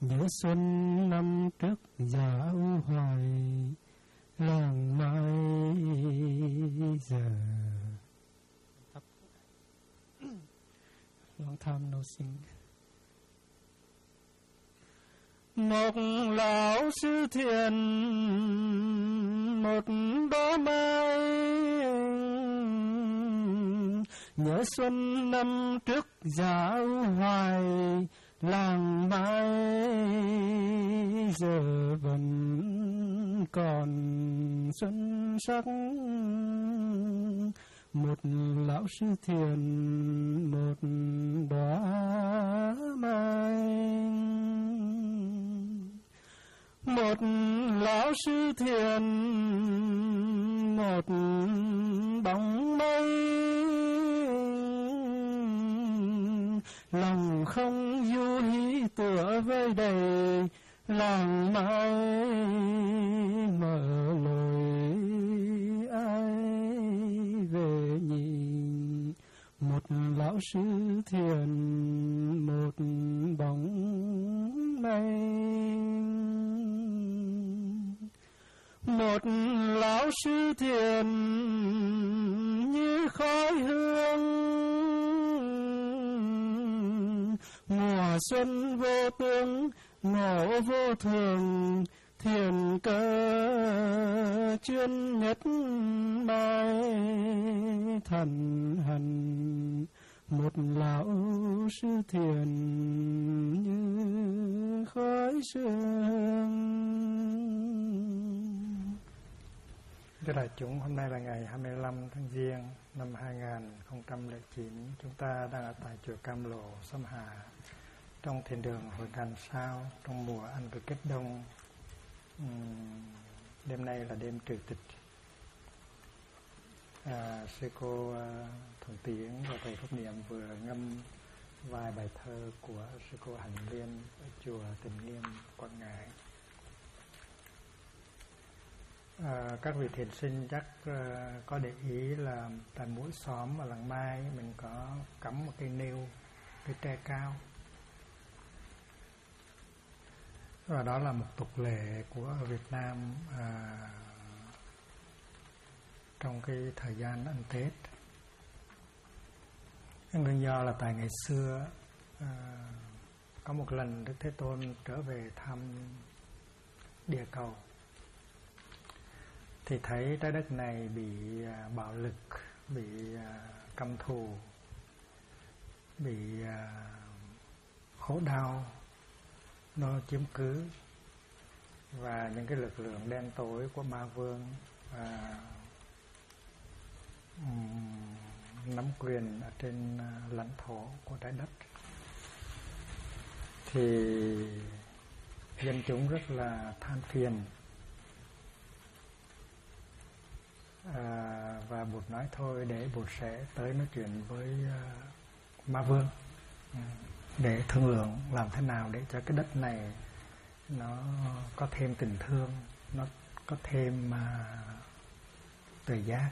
Nhớ xuân năm trước dạo hoài làng mai giờ. Long time no sing. Một lão sư thiền, một đóa mai. Nhớ xuân năm trước dạo hoài làng mai giờ vẫn còn xuân sắc. Một lão sư thiền, một đóa mai. Một lão sư thiền, một bóng mây. Lòng không du hí tựa vơi đầy làng mai, mở lối ai về nhìn. Một lão sư thiền, một bóng mây. Một lão sư thiền như khói hương, mùa xuân vô tướng, ngộ vô thường. Thiền cơ chuyên nhất mai thần hành. Một lão sư thiền như khói sương. Thưa đại chúng, hôm nay là ngày 25 tháng Giêng năm 2009. Chúng ta đang ở tại chùa Cam Lộ, Sâm Hà, trong thiền đường Hội Đàn Sao, trong mùa ăn của Kết Đông. Đêm nay là đêm trừ tịch. Sư cô Thuận Tiến và thầy Phúc Niệm vừa ngâm vài bài thơ của sư cô Hạnh Liên ở chùa Tình Nghiêm, Quảng Ngãi. Các vị thiền sinh chắc có để ý là tại mỗi xóm ở làng Mai mình có cắm một cây nêu, cây tre cao. Và đó là một tục lệ của Việt Nam trong cái thời gian ăn Tết. Nguyên do là tại ngày xưa có một lần Đức Thế Tôn trở về thăm địa cầu, thì thấy trái đất này bị bạo lực, bị căm thù, bị khổ đau nó chiếm cứ, và những cái lực lượng đen tối của ma vương nắm quyền ở trên lãnh thổ của trái đất. Thì dân chúng rất là than phiền, và Bụt nói thôi để Bụt sẽ tới nói chuyện với ma vương để thương lượng làm thế nào để cho cái đất này nó có thêm tình thương, nó có thêm tự giác.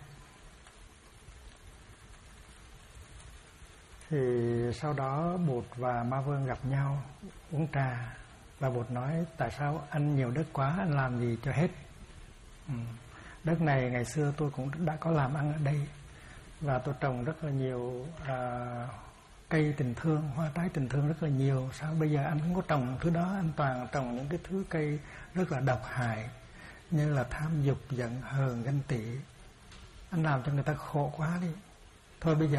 Thì sau đó Bụt và ma vương gặp nhau uống trà, và Bụt nói tại sao anh nhiều đất quá, anh làm gì cho hết. Đất này ngày xưa tôi cũng đã có làm ăn ở đây, và tôi trồng rất là nhiều cây tình thương, hoa trái tình thương rất là nhiều. Sao bây giờ anh không có trồng thứ đó, anh toàn trồng những cái thứ cây rất là độc hại, như là tham dục, giận hờn, ganh tị. Anh làm cho người ta khổ quá đi. Thôi bây giờ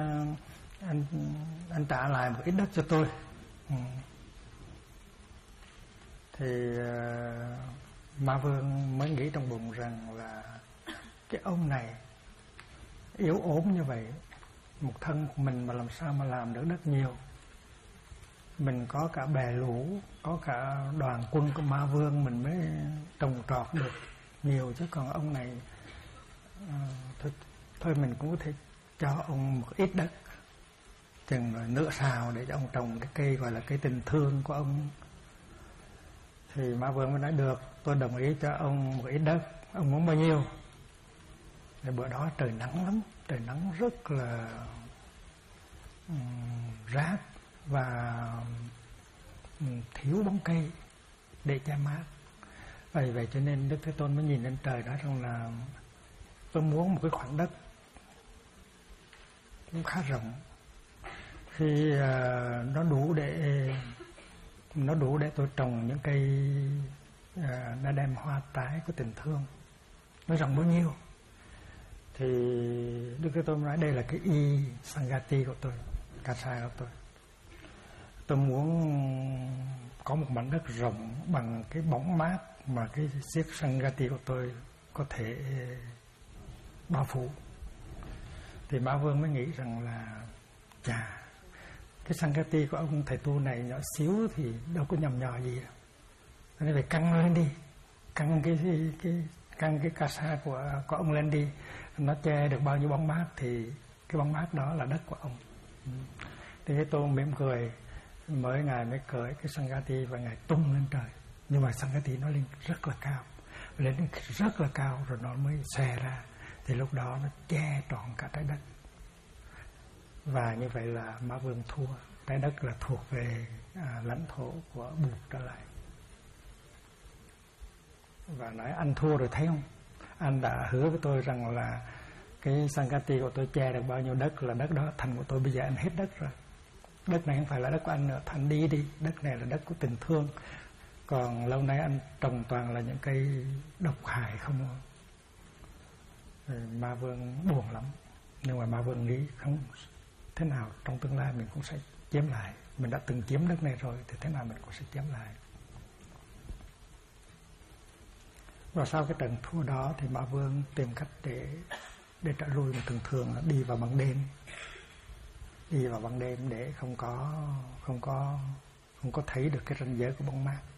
anh trả lại một ít đất cho tôi. Thì ma vương mới nghĩ trong bụng rằng là cái ông này yếu ốm như vậy, một thân của mình mà làm sao mà làm được đất nhiều. Mình có cả bè lũ, có cả đoàn quân của ma vương mình mới trồng trọt được nhiều, chứ còn ông này thôi mình cũng có thể cho ông một ít đất, chừng nửa sào để cho ông trồng cái cây gọi là cây tình thương của ông. Thì ma vương mới nói được, tôi đồng ý cho ông một ít đất, ông muốn bao nhiêu? Thì bữa đó trời nắng lắm, trời nắng rất là rát, và thiếu bóng cây để che mát. Vì vậy cho nên Đức Thế Tôn mới nhìn lên trời nói rằng là tôi muốn một cái khoảng đất cũng khá rộng, khi nó đủ để tôi trồng những cây nó đem hoa trái của tình thương. Nó rộng bao nhiêu thì Đức Thế Tôn nói đây là cái y Sangati của tôi, Kasa của tôi. Tôi muốn có một mảnh đất rộng bằng cái bóng mát mà cái chiếc Sangati của tôi có thể bao phủ. Thì Mã Vương mới nghĩ rằng là chà, cái Sangati của ông thầy tu này nhỏ xíu thì đâu có nhầm nhò gì đâu. Nên phải căng lên đi, căng cái Kasa của ông lên đi. Nó che được bao nhiêu bóng mát thì cái bóng mát đó là đất của ông. Thì Thế Tôn mỉm cười, Ngài mới cởi cái Sangati và Ngài tung lên trời. Nhưng mà Sangati nó lên rất là cao, lên rất là cao rồi nó mới xòe ra. Thì lúc đó nó che trọn cả trái đất. Và như vậy là Mã Vương thua. Trái đất là thuộc về lãnh thổ của Bụt trở lại. Và nói anh thua rồi thấy không? Anh đã hứa với tôi rằng là cái Sangati của tôi che được bao nhiêu đất là đất đó thành của tôi. Bây giờ anh hết đất rồi. Đất này không phải là đất của anh nữa, anh đi đi. Đất này là đất của tình thương. Còn lâu nay anh trồng toàn là những cây độc hại không. Ma Vương buồn lắm. Nhưng mà Ma Vương nghĩ không, thế nào trong tương lai mình cũng sẽ chiếm lại. Mình đã từng chiếm đất này rồi thì thế nào mình cũng sẽ chiếm lại. Và sau cái trận thua đó thì Ma Vương tìm cách để trả lui. Mà thường là đi vào ban đêm. Đi vào ban đêm để không có thấy được cái ranh giới của bóng mát.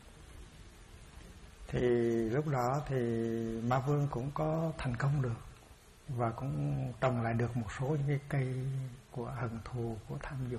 Thì lúc đó thì Ma Vương cũng có thành công được và cũng trồng lại được một số những cái cây của hận thù, của tham dục.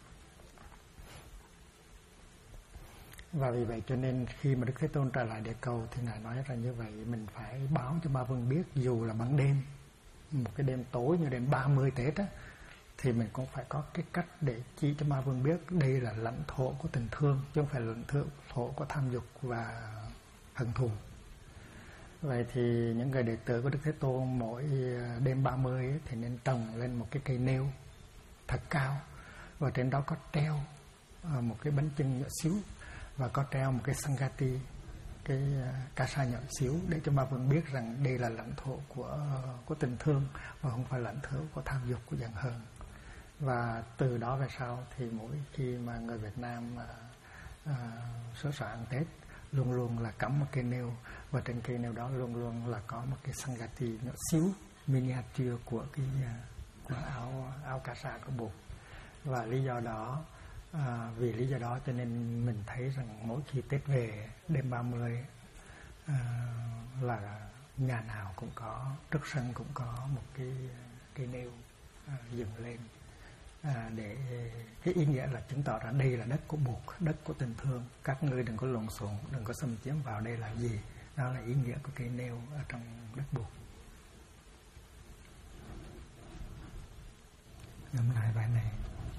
Và vì vậy cho nên khi mà Đức Thế Tôn trở lại địa cầu thì Ngài nói ra như vậy, mình phải báo cho Ma Vương biết, dù là ban đêm, một cái đêm tối như đêm 30 Tết á, thì mình cũng phải có cái cách để chỉ cho Ma Vương biết đây là lãnh thổ của tình thương, chứ không phải lãnh thổ của tham dục và hận thù. Vậy thì những người đệ tử của Đức Thế Tôn mỗi đêm 30 ấy, thì nên trồng lên một cái cây nêu thật cao, và trên đó có treo một cái bánh chưng nhỏ xíu, và có treo một cái Sangati, cái Kasa nhỏ xíu, để cho Ma Vương biết rằng đây là lãnh thổ của tình thương và không phải lãnh thổ của tham dục, của giận hờn. Và từ đó về sau thì mỗi khi mà người Việt Nam sửa soạn ăn Tết luôn luôn là cắm một cây nêu, và trên cây nêu đó luôn luôn là có một cái Sangati nhỏ xíu miniature của áo Kasa của Bụt. Và lý do đó, vì lý do đó cho nên mình thấy rằng mỗi khi Tết về đêm 30 là nhà nào cũng có, trước sân cũng có một cái cây nêu dựng lên, để cái ý nghĩa là chứng tỏ ra đây là đất của Bụt, đất của tình thương. Các ngươi đừng có lộn xộn, đừng có xâm chiếm vào đây là gì. Đó là ý nghĩa của cây nêu ở trong đất Bụt. Ngẫm lại bài này.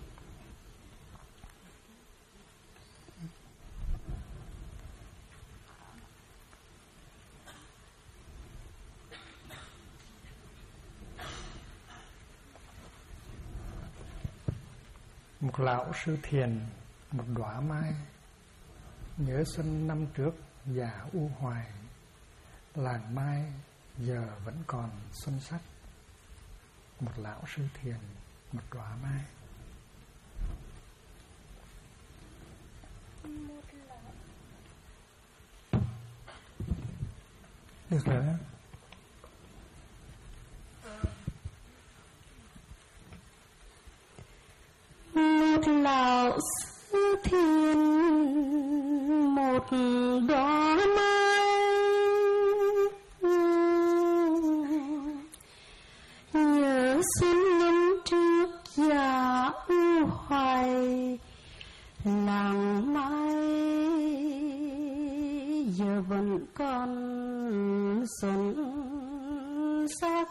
Một lão sư thiền, một đóa mai, nhớ xuân năm trước già u hoài, làng mai giờ vẫn còn xuân sắc. Một lão sư thiền, một đóa mai. Được rồi đó. Một lão sư thiền, một đóa mai, nhớ xuân năm trước già u hoài, làng mai giờ vẫn còn xuân sắc.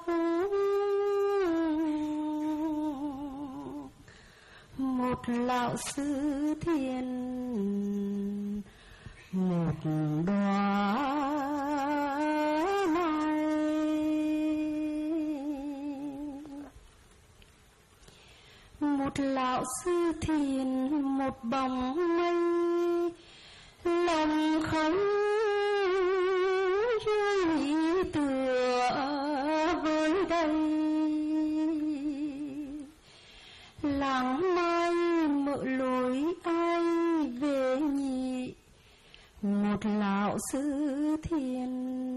Một lão sư thiền, một đóa mai. Một lão sư thiền một bóng mây, lòng không vui tựa với đây. Làng mai mở lối ai về nhị, một lão sư thiền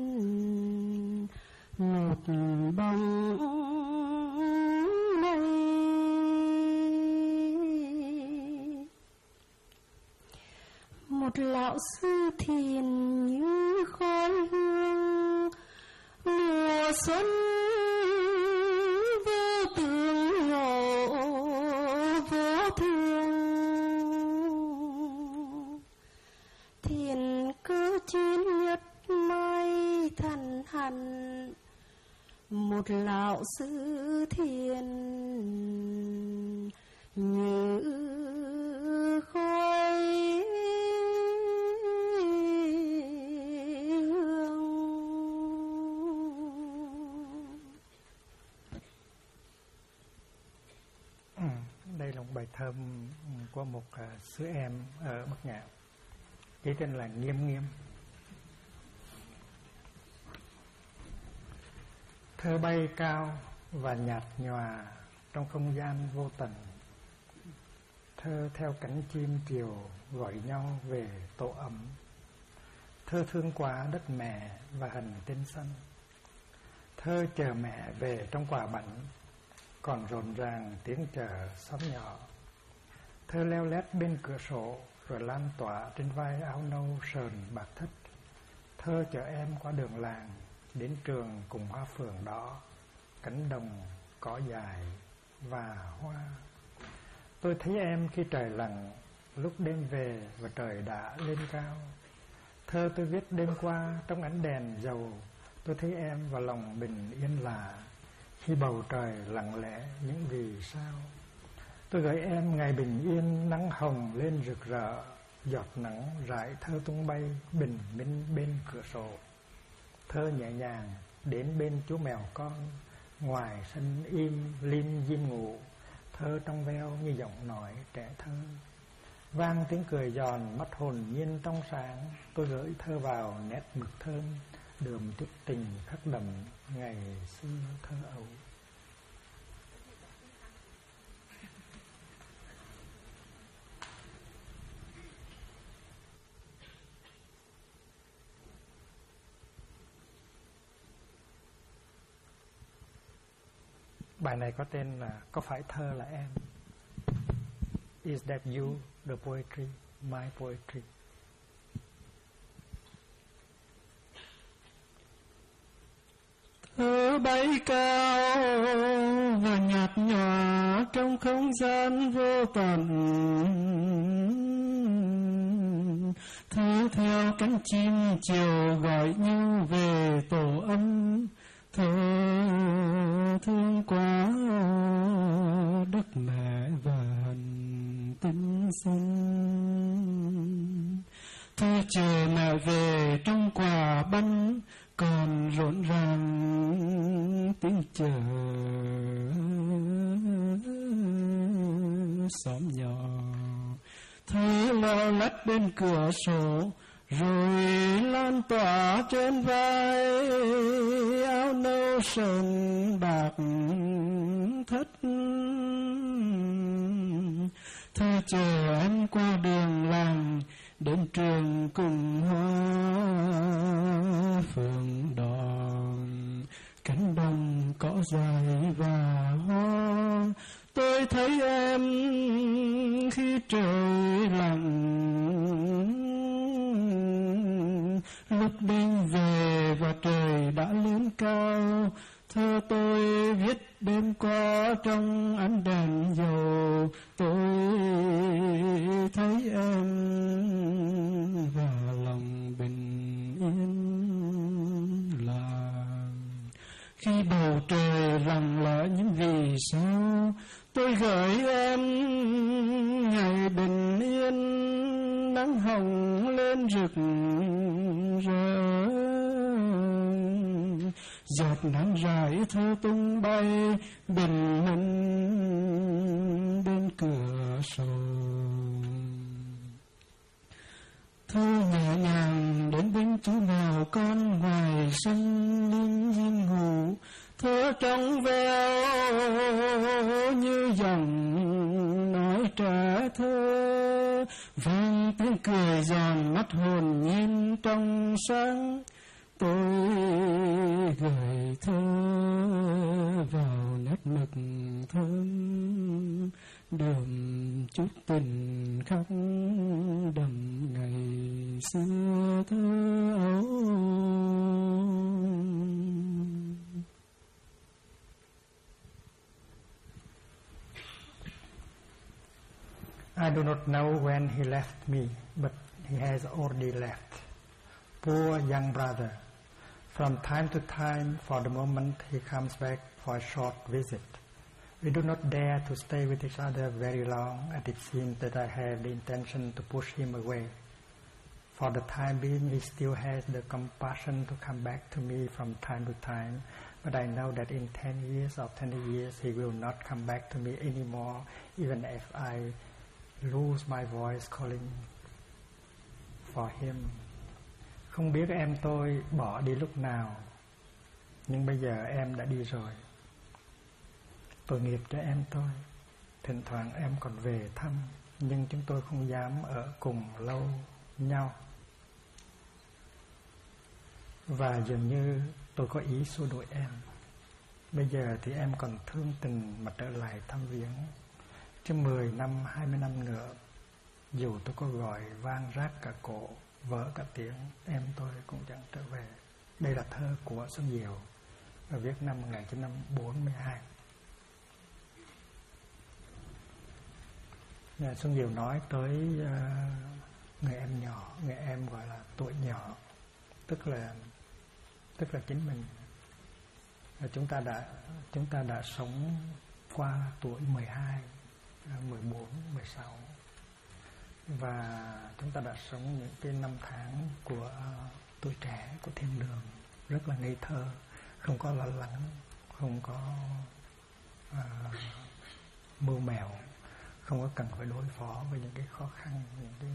một bóng mây. Một lão sư thiền như khói hương, mùa xuân vô tương ngộ vô thương. Thiền cơ chuyên nhất mai thần hạnh, một lão sư thiền như khói hương. Đây là một bài thơ của một xứ em ở Bắc Nhạn, chỉ tên là Nghiêm Nghiêm. Thơ bay cao và nhạt nhòa trong không gian vô tận. Thơ theo cánh chim chiều gọi nhau về tổ ấm. Thơ thương quá đất mẹ và hành tinh xanh. Thơ chờ mẹ về trong quả bảnh, còn rộn ràng tiếng chợ xóm nhỏ. Thơ leo lét bên cửa sổ rồi lan tỏa trên vai áo nâu sờn bạc thất. Thơ chở em qua đường làng đến trường cùng hoa phượng đỏ, cánh đồng cỏ dài và hoa. Tôi thấy em khi trời lặng, lúc đêm về và trời đã lên cao. Thơ tôi viết đêm qua trong ánh đèn dầu, tôi thấy em vào lòng bình yên lạ, khi bầu trời lặng lẽ những vì sao. Tôi gửi em ngày bình yên, nắng hồng lên rực rỡ, giọt nắng rải thơ tung bay bình minh bên cửa sổ. Thơ nhẹ nhàng đến bên chú mèo con, ngoài sân im lim diêm ngủ. Thơ trong veo như giọng nói trẻ thơ, vang tiếng cười giòn, mắt hồn nhiên trong sáng. Tôi gửi thơ vào nét mực thơm, đượm chút tình khắc đậm ngày xưa thơ ấu. Bài này có tên là Có phải thơ là em? Is that you, the poetry, my poetry? Thơ bay cao và nhạt nhòa trong không gian vô tận. Thơ theo cánh chim chiều gọi như về tổ ấm. Thơ thương quá đất mẹ và hành tinh xanh. Thơ chờ mẹ về trong quả bánh, còn rộn ràng tiếng chờ xóm nhỏ. Thơ leo lách bên cửa sổ rồi lan tỏa trên vai áo nâu sờn bạc thất. Thơ chờ em qua đường làng đến trường cùng hoa phượng đỏ, cánh đồng cỏ dài và hoa. Tôi thấy em khi trời lặng, lúc đêm về và trời đã lên cao. Thơ tôi viết đêm qua trong ánh đèn dầu. Tôi thấy em và lòng bình yên làng. Khi bầu trời lặng lẽ những vì sao, tôi gửi em ngày bình yên, nắng hồng lên rực rỡ, giọt nắng rải thơ tung bay bình minh bên cửa sổ. Thu nhẹ nhàng đến bên chú mèo con ngoài sân linh diêm ngủ, thơ trong veo như dòng nói trả thơ, vang tiếng cười giòn mắt hồn nhiên trong sáng. Tôi gửi thơ vào nét mực thơm, đượm chút tình khắc đậm ngày xưa thơ ấu. I do not know when he left me, but he has already left. Poor young brother. From time to time, for the moment, he comes back for a short visit. We do not dare to stay with each other very long, and it seems that I have the intention to push him away. For the time being, he still has the compassion to come back to me from time to time, but I know that in 10 years or 20 years, he will not come back to me anymore, even if I lose my voice calling for him. Không biết em tôi bỏ đi lúc nào, nhưng bây giờ em đã đi rồi. Tội nghiệp cho em tôi. Thỉnh thoảng em còn về thăm, nhưng chúng tôi không dám ở cùng lâu nhau. Và dường như tôi có ý xua đuổi em. Bây giờ thì em còn thương tình mà trở lại thăm viếng. Chứ 10 năm, 20 năm nữa, dù tôi có gọi vang rác cả cổ, vỡ cả tiếng, em tôi cũng chẳng trở về. Đây là thơ của Xuân Diệu, và viết năm 1942. Xuân Diệu nói tới người em nhỏ, người em gọi là tuổi nhỏ, tức là chính mình. Chúng ta đã sống qua tuổi 12, 14, 16, và chúng ta đã sống những cái năm tháng của tuổi trẻ, của thiên đường, rất là ngây thơ, không có lo lắng, không có mưu mèo, không có cần phải đối phó với những cái khó khăn, những cái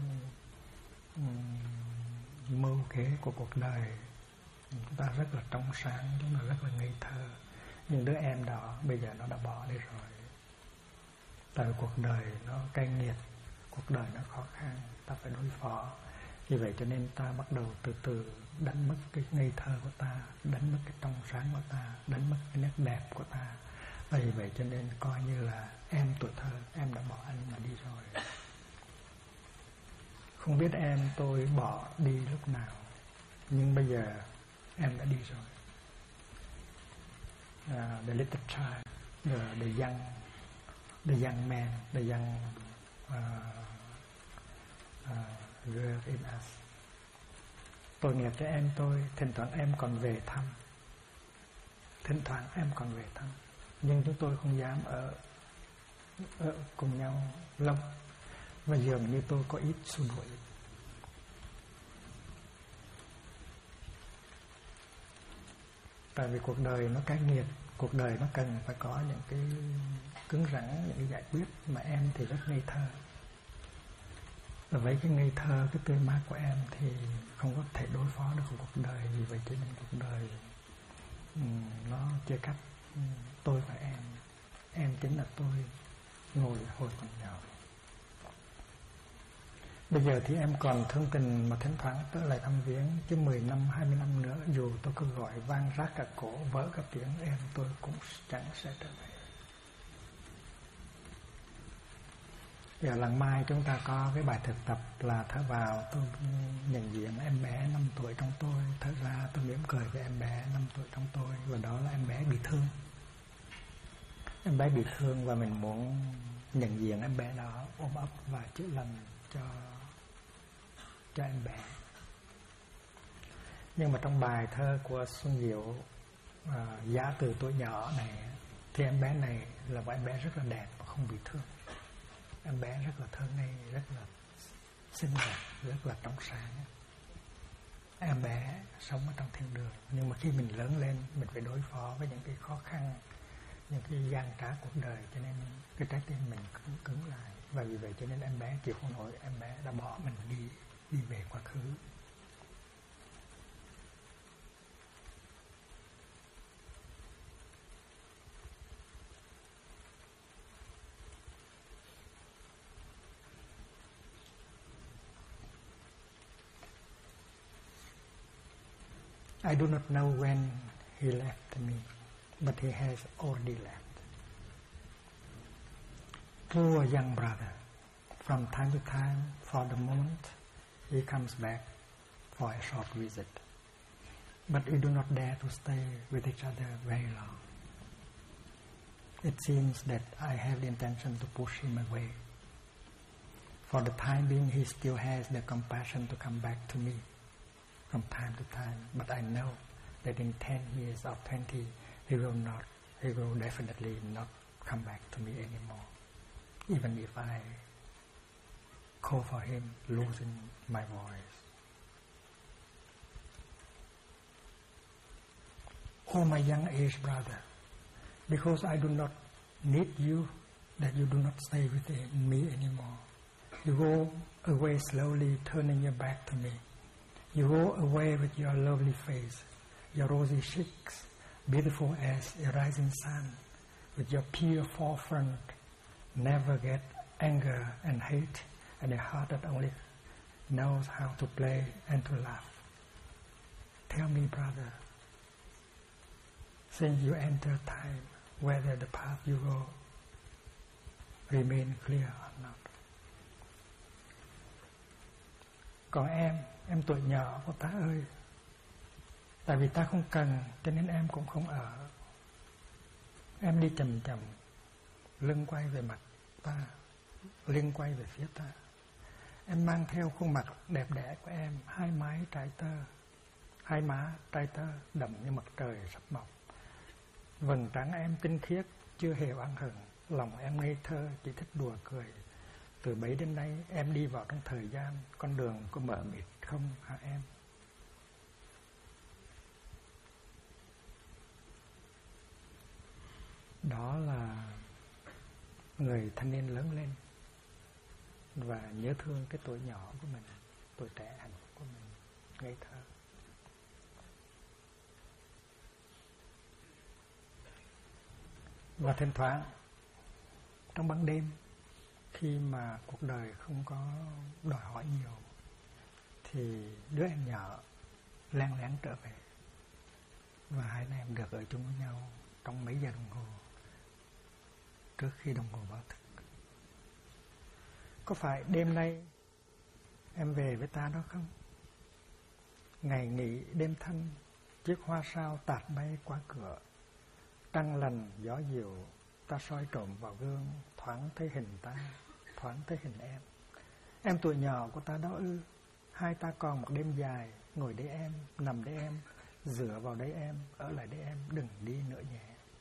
mưu kế của cuộc đời. Chúng ta rất là trong sáng, chúng ta rất là ngây thơ. Nhưng đứa em đó bây giờ nó đã bỏ đi rồi. Tại vì cuộc đời nó cay nghiệt, cuộc đời nó khó khăn, ta phải đối phó. Vì vậy cho nên ta bắt đầu từ từ đánh mất cái ngây thơ của ta, đánh mất cái trong sáng của ta, đánh mất cái nét đẹp của ta. Vì vậy cho nên coi như là em tuổi thơ, em đã bỏ anh mà đi rồi. Không biết em tôi bỏ đi lúc nào, nhưng bây giờ em đã đi rồi. The little child, the young man, the young girl in us. Tội nghiệp cho em tôi, thỉnh thoảng em còn về thăm. Thỉnh thoảng em còn về thăm, nhưng chúng tôi không dám ở cùng nhau lâu. Và dường như tôi có ít xua đuổi. Tại vì cuộc đời nó cay nghiệt, cuộc đời nó cần phải có những cái cứng rắn, những cái giải quyết. Mà em thì rất ngây thơ. Và với cái ngây thơ, cái tươi mát của em thì không có thể đối phó được với cuộc đời. Vì vậy cho nên cuộc đời nó chia cắt tôi và em. Em chính là tôi ngồi hồi còn nhỏ. Bây giờ thì em còn thương tình mà thỉnh thoảng tới lại thăm viếng. Chứ 10 năm, 20 năm nữa, dù tôi cứ gọi vang rác cả cổ, vỡ cả tiếng, em tôi cũng chẳng sẽ trở về. Giờ lần mai chúng ta có cái bài thực tập là thở vào tôi nhận diện em bé 5 tuổi trong tôi, thở ra tôi mỉm cười với em bé 5 tuổi trong tôi, và đó là em bé bị thương. Em bé bị thương và mình muốn nhận diện em bé đó, ôm ấp và chữa lành cho em bé. Nhưng mà trong bài thơ của Xuân Diệu, Giá từ tuổi nhỏ này, thì em bé này là một em bé rất là đẹp và không bị thương. Em bé rất là thơ ngây, rất là xinh đẹp, rất là trong sáng. Em bé sống ở trong thiên đường, nhưng mà khi mình lớn lên mình phải đối phó với những cái khó khăn, những cái gian trá cuộc đời, cho nên cái trái tim mình cứng lại. Và vì vậy cho nên em bé chịu không nổi, em bé đã bỏ mình đi về quá khứ. I do not know when he left me, but he has already left. Poor young brother, from time to time, for the moment, he comes back for a short visit. But we do not dare to stay with each other very long. It seems that I have the intention to push him away. For the time being, he still has the compassion to come back to me from time to time, but I know that in 10 years or 20, he will definitely not come back to me anymore. Even if I call for him, losing my voice. Oh, my young age brother, because I do not need you, that you do not stay with me anymore. You go away slowly, turning your back to me. You go away with your lovely face, your rosy cheeks, beautiful as a rising sun, with your pure forefront, never get anger and hate, and a heart that only knows how to play and to laugh. Tell me, brother, since you enter time, whether the path you go remain clear or not. Còn em tuổi nhỏ của ta ơi, tại vì ta không cần cho nên em cũng không ở. Em đi chậm chậm, lưng quay về mặt ta, lưng quay về phía ta. Em mang theo khuôn mặt đẹp đẽ của em, hai má trái tơ đậm như mặt trời sắp mọc. Vầng trán em tinh khiết, chưa hề oán hận, lòng em ngây thơ, chỉ thích đùa cười. Từ bấy đến nay em đi vào trong thời gian, con đường có mờ mịt không hả em? Đó là người thanh niên lớn lên và nhớ thương cái tuổi nhỏ của mình, tuổi trẻ hạnh phúc của mình, ngây thơ. Và thỉnh thoảng trong ban đêm, khi mà cuộc đời không có đòi hỏi nhiều, thì đứa em nhỏ lén lén trở về, và hai anh em được ở chung với nhau trong mấy giờ đồng hồ trước khi đồng hồ báo thức. Có phải đêm nay em về với ta đó không? Ngày nghỉ đêm thanh, chiếc hoa sao tạt bay qua cửa, trăng lành gió dịu, ta soi trộm vào gương, thoáng thấy hình ta, thoáng thấy hình em. Em tuổi nhỏ của ta đó ư? Hai ta còn một đêm dài, ngồi đây em, nằm đây em, dựa vào đây em, ở lại đây em, đừng đi nữa nhé.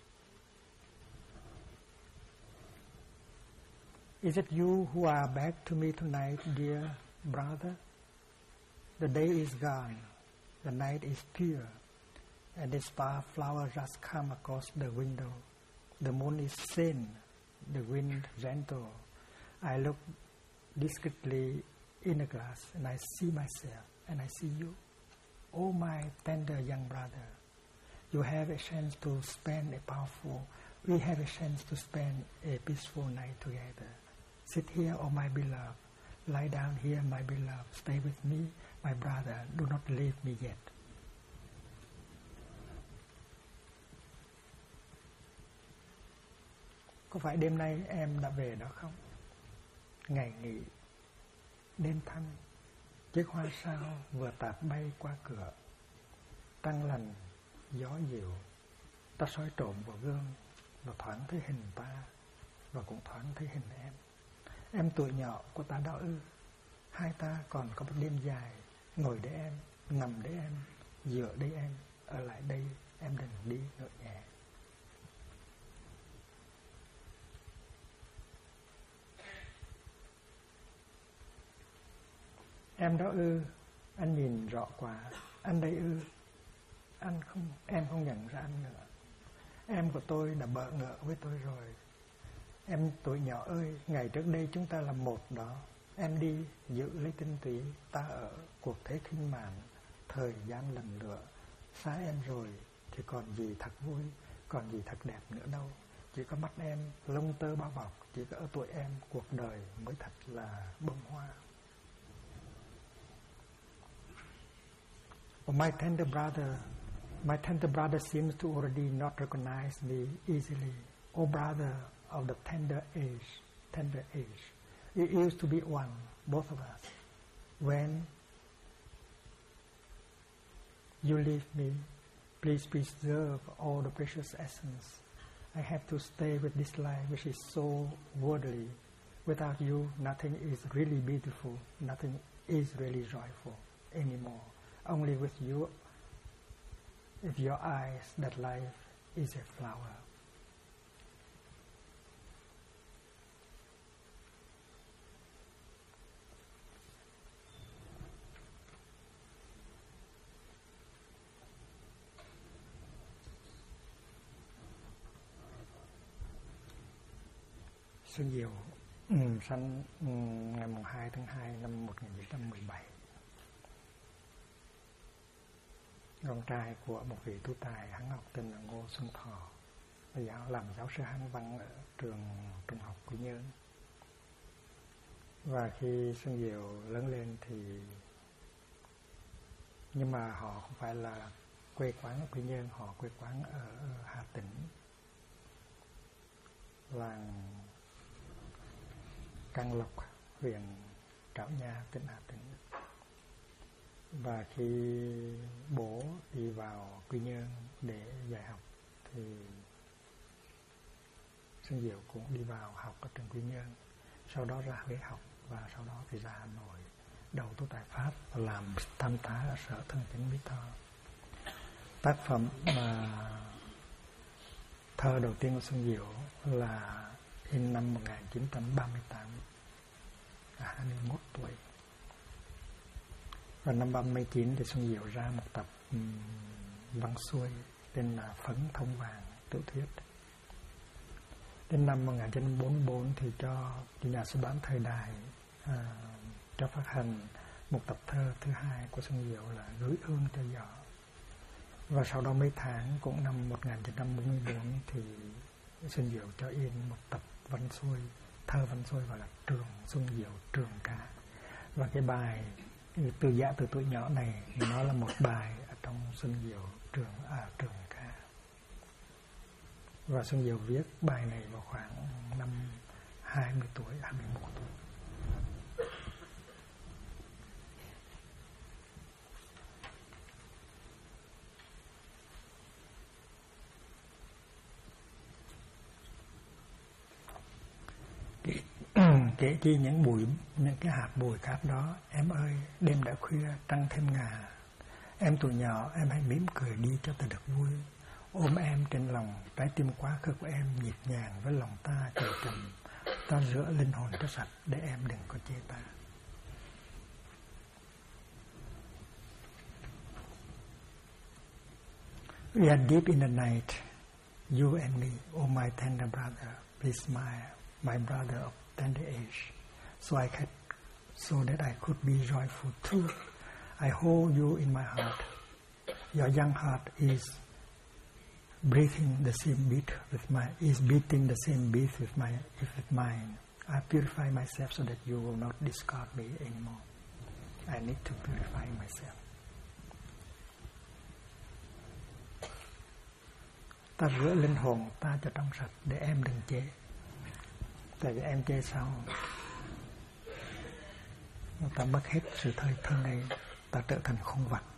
Is it you who are back to me tonight, dear brother? The day is gone, the night is pure, and the star flower just come across the window. The moon is thin, the wind gentle. I look discreetly in a glass, and I see myself, and I see you. Oh, my tender young brother, you have a chance to spend we have a chance to spend a peaceful night together. Sit here, oh my beloved. Lie down here, my beloved. Stay with me, my brother. Do not leave me yet. Có phải đêm nay em đã về đó không? Ngày nghỉ, đêm thanh, chiếc hoa sao vừa tạt bay qua cửa, trăng lành, gió dịu, ta soi trộm vào gương và thoáng thấy hình ta, và cũng thoáng thấy hình em. Em tuổi nhỏ của ta đó ư? Hai ta còn có một đêm dài, ngồi đây em, nằm đây em, dựa đây em, ở lại đây, em đừng đi nữa nhé. Em đó ư? Anh nhìn rõ quá. Anh đây ư? Em không nhận ra anh nữa. Em của tôi đã bỡ ngỡ với tôi rồi. Em tuổi nhỏ ơi, ngày trước đây chúng ta là một đó. Em đi giữ lấy tinh túy, ta ở cuộc thế khinh mạn, thời gian lần lửa. Xa em rồi thì còn gì thật vui, còn gì thật đẹp nữa đâu. Chỉ có mắt em, lông tơ bao bọc, chỉ có ở tuổi em, cuộc đời mới thật là bông hoa. My tender brother seems to already not recognize me easily. Oh brother of the tender age, it used to be one, both of us. When you leave me, please preserve all the precious essence. I have to stay with this life which is so worldly. Without you, nothing is really beautiful, nothing is really joyful anymore. Only with you, with your eyes, that life is a flower. Xuân Diệu sinh ngày 2 tháng 2 năm 1917. Con trai của một vị tú tài Hán học tên là Ngô Xuân Thọ, làm giáo sư Hán văn ở trường trung học Quy Nhơn. Và khi Xuân Diệu lớn lên thì, nhưng mà họ không phải là quê quán ở Quy Nhơn, họ quê quán ở Hà Tĩnh, làng Can Lộc, huyện Trảo Nha, tỉnh Hà Tĩnh. Và khi bố đi vào Quy Nhơn để dạy học thì Xuân Diệu cũng đi vào học ở trường Quy Nhơn, sau đó ra Huế học và sau đó thì ra Hà Nội đầu tú tài Pháp và làm tham tá ở Sở Thân Chánh Mỹ Tho. Tác phẩm mà thơ đầu tiên của Xuân Diệu là in năm 1938, 21 tuổi. Và năm 39 thì Xuân Diệu ra một tập văn xuôi tên là Phấn Thông Vàng, tiểu thuyết. Đến năm 1944 thì cho nhà xuất bản Thời Đại cho phát hành một tập thơ thứ hai của Xuân Diệu là Gửi Ương Cho Gió. Và sau đó mấy tháng, cũng năm 1944 thì Xuân Diệu cho in một tập văn xuôi, thơ văn xuôi gọi là Trường Xuân Diệu Trường Ca. Và cái bài Từ Dạ Từ Tuổi Nhỏ này nó là một bài ở trong Xuân Diệu Trường Ca. Và Xuân Diệu viết bài này vào khoảng năm 20 tuổi, 21 tuổi. Kể chi những cái hạt bụi cát đó, em ơi, đêm đã khuya trăng thêm ngà. Em tuổi nhỏ, em hãy mỉm cười đi cho ta được vui. Ôm em trên lòng, trái tim quá khứ của em nhịp nhàng với lòng ta chảy trầm. Ta rửa linh hồn cho sạch để em đừng có chê ta. We are deep in the night, you and me, oh my tender brother, please smile, my brother of tender age, so that I could be joyful too. I hold you in my heart. Your young heart is beating the same beat with mine. I purify myself so that you will not discard me anymore. I need to purify myself. Ta rửa linh hồn ta cho trong sạch để em đừng chê. Tại vì em chê sao ta mất hết sự thơ ngây, ta trở thành không vật,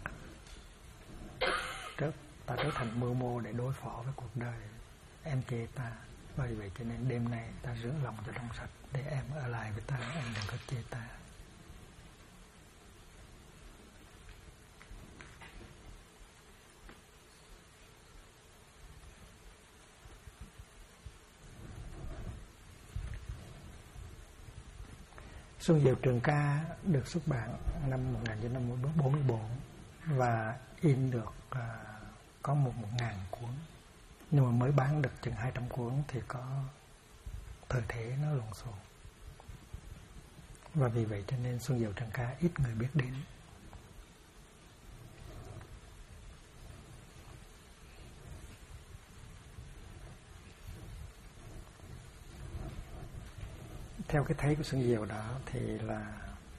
ta trở thành mưu mô để đối phó với cuộc đời. Em chê ta, bởi vậy cho nên đêm nay ta rửa lòng cho trong sạch để em ở lại với ta, em đừng có chê ta. Xuân Diệu Trường Ca được xuất bản năm 1944 và in được có 1.000 cuốn, nhưng mà mới bán được chừng 200 cuốn thì có thời thế nó lộn xộn, và vì vậy cho nên Xuân Diệu Trường Ca ít người biết đến. Theo cái thấy của Xuân Diệu đó thì là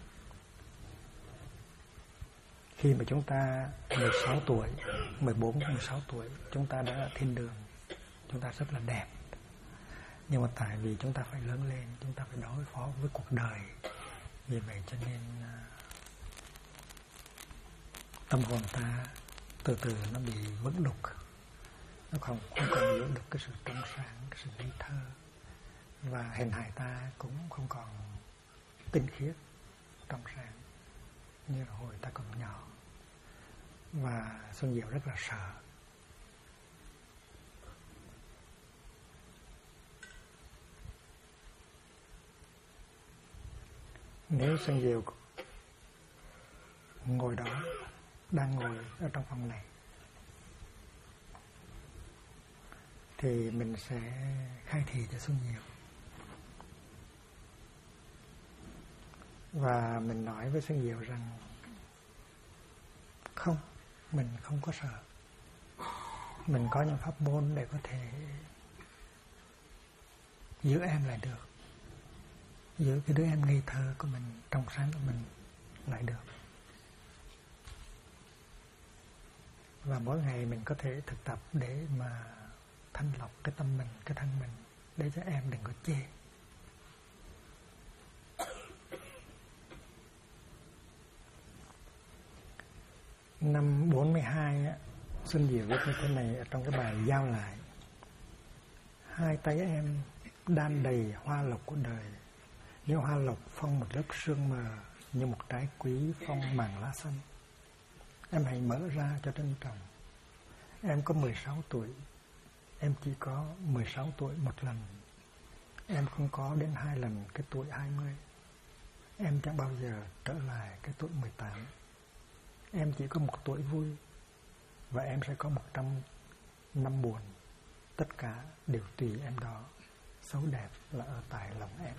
khi mà chúng ta 16 tuổi, 14, 16 tuổi, chúng ta đã thiên đường, chúng ta rất là đẹp. Nhưng mà tại vì chúng ta phải lớn lên, chúng ta phải đối phó với cuộc đời. Vì vậy cho nên tâm hồn ta từ từ nó bị vỡ đục. Nó không còn giữ được cái sự trong sáng, cái sự ngây thơ. Và hình hài ta cũng không còn tinh khiết, trong sáng như hồi ta còn nhỏ. Và Xuân Diệu rất là sợ. Nếu Xuân Diệu ngồi đó, đang ngồi ở trong phòng này, thì mình sẽ khai thị cho Xuân Diệu. Và mình nói với Xuân Diệu rằng không, mình không có sợ. Mình có những pháp môn để có thể giữ em lại được, giữ cái đứa em ngây thơ của mình, trong sáng của mình lại được. Và mỗi ngày mình có thể thực tập để mà thanh lọc cái tâm mình, cái thân mình, để cho em đừng có chê. Năm 42 á, Xuân Diệu viết như thế này ở trong cái bài Giao Lại: hai tay em đan đầy hoa lộc của đời, như hoa lộc phong một lớp sương mờ, như một trái quý phong màng lá xanh. Em hãy mở ra cho trân trọng. Em có 16 tuổi, em chỉ có 16 tuổi một lần. Em không có đến 2 lần cái tuổi 20. Em chẳng bao giờ trở lại cái tuổi 18. Em chỉ có 1 tuổi vui, và em sẽ có 100 năm buồn. Tất cả đều tùy em đó. Xấu đẹp là ở tại lòng em.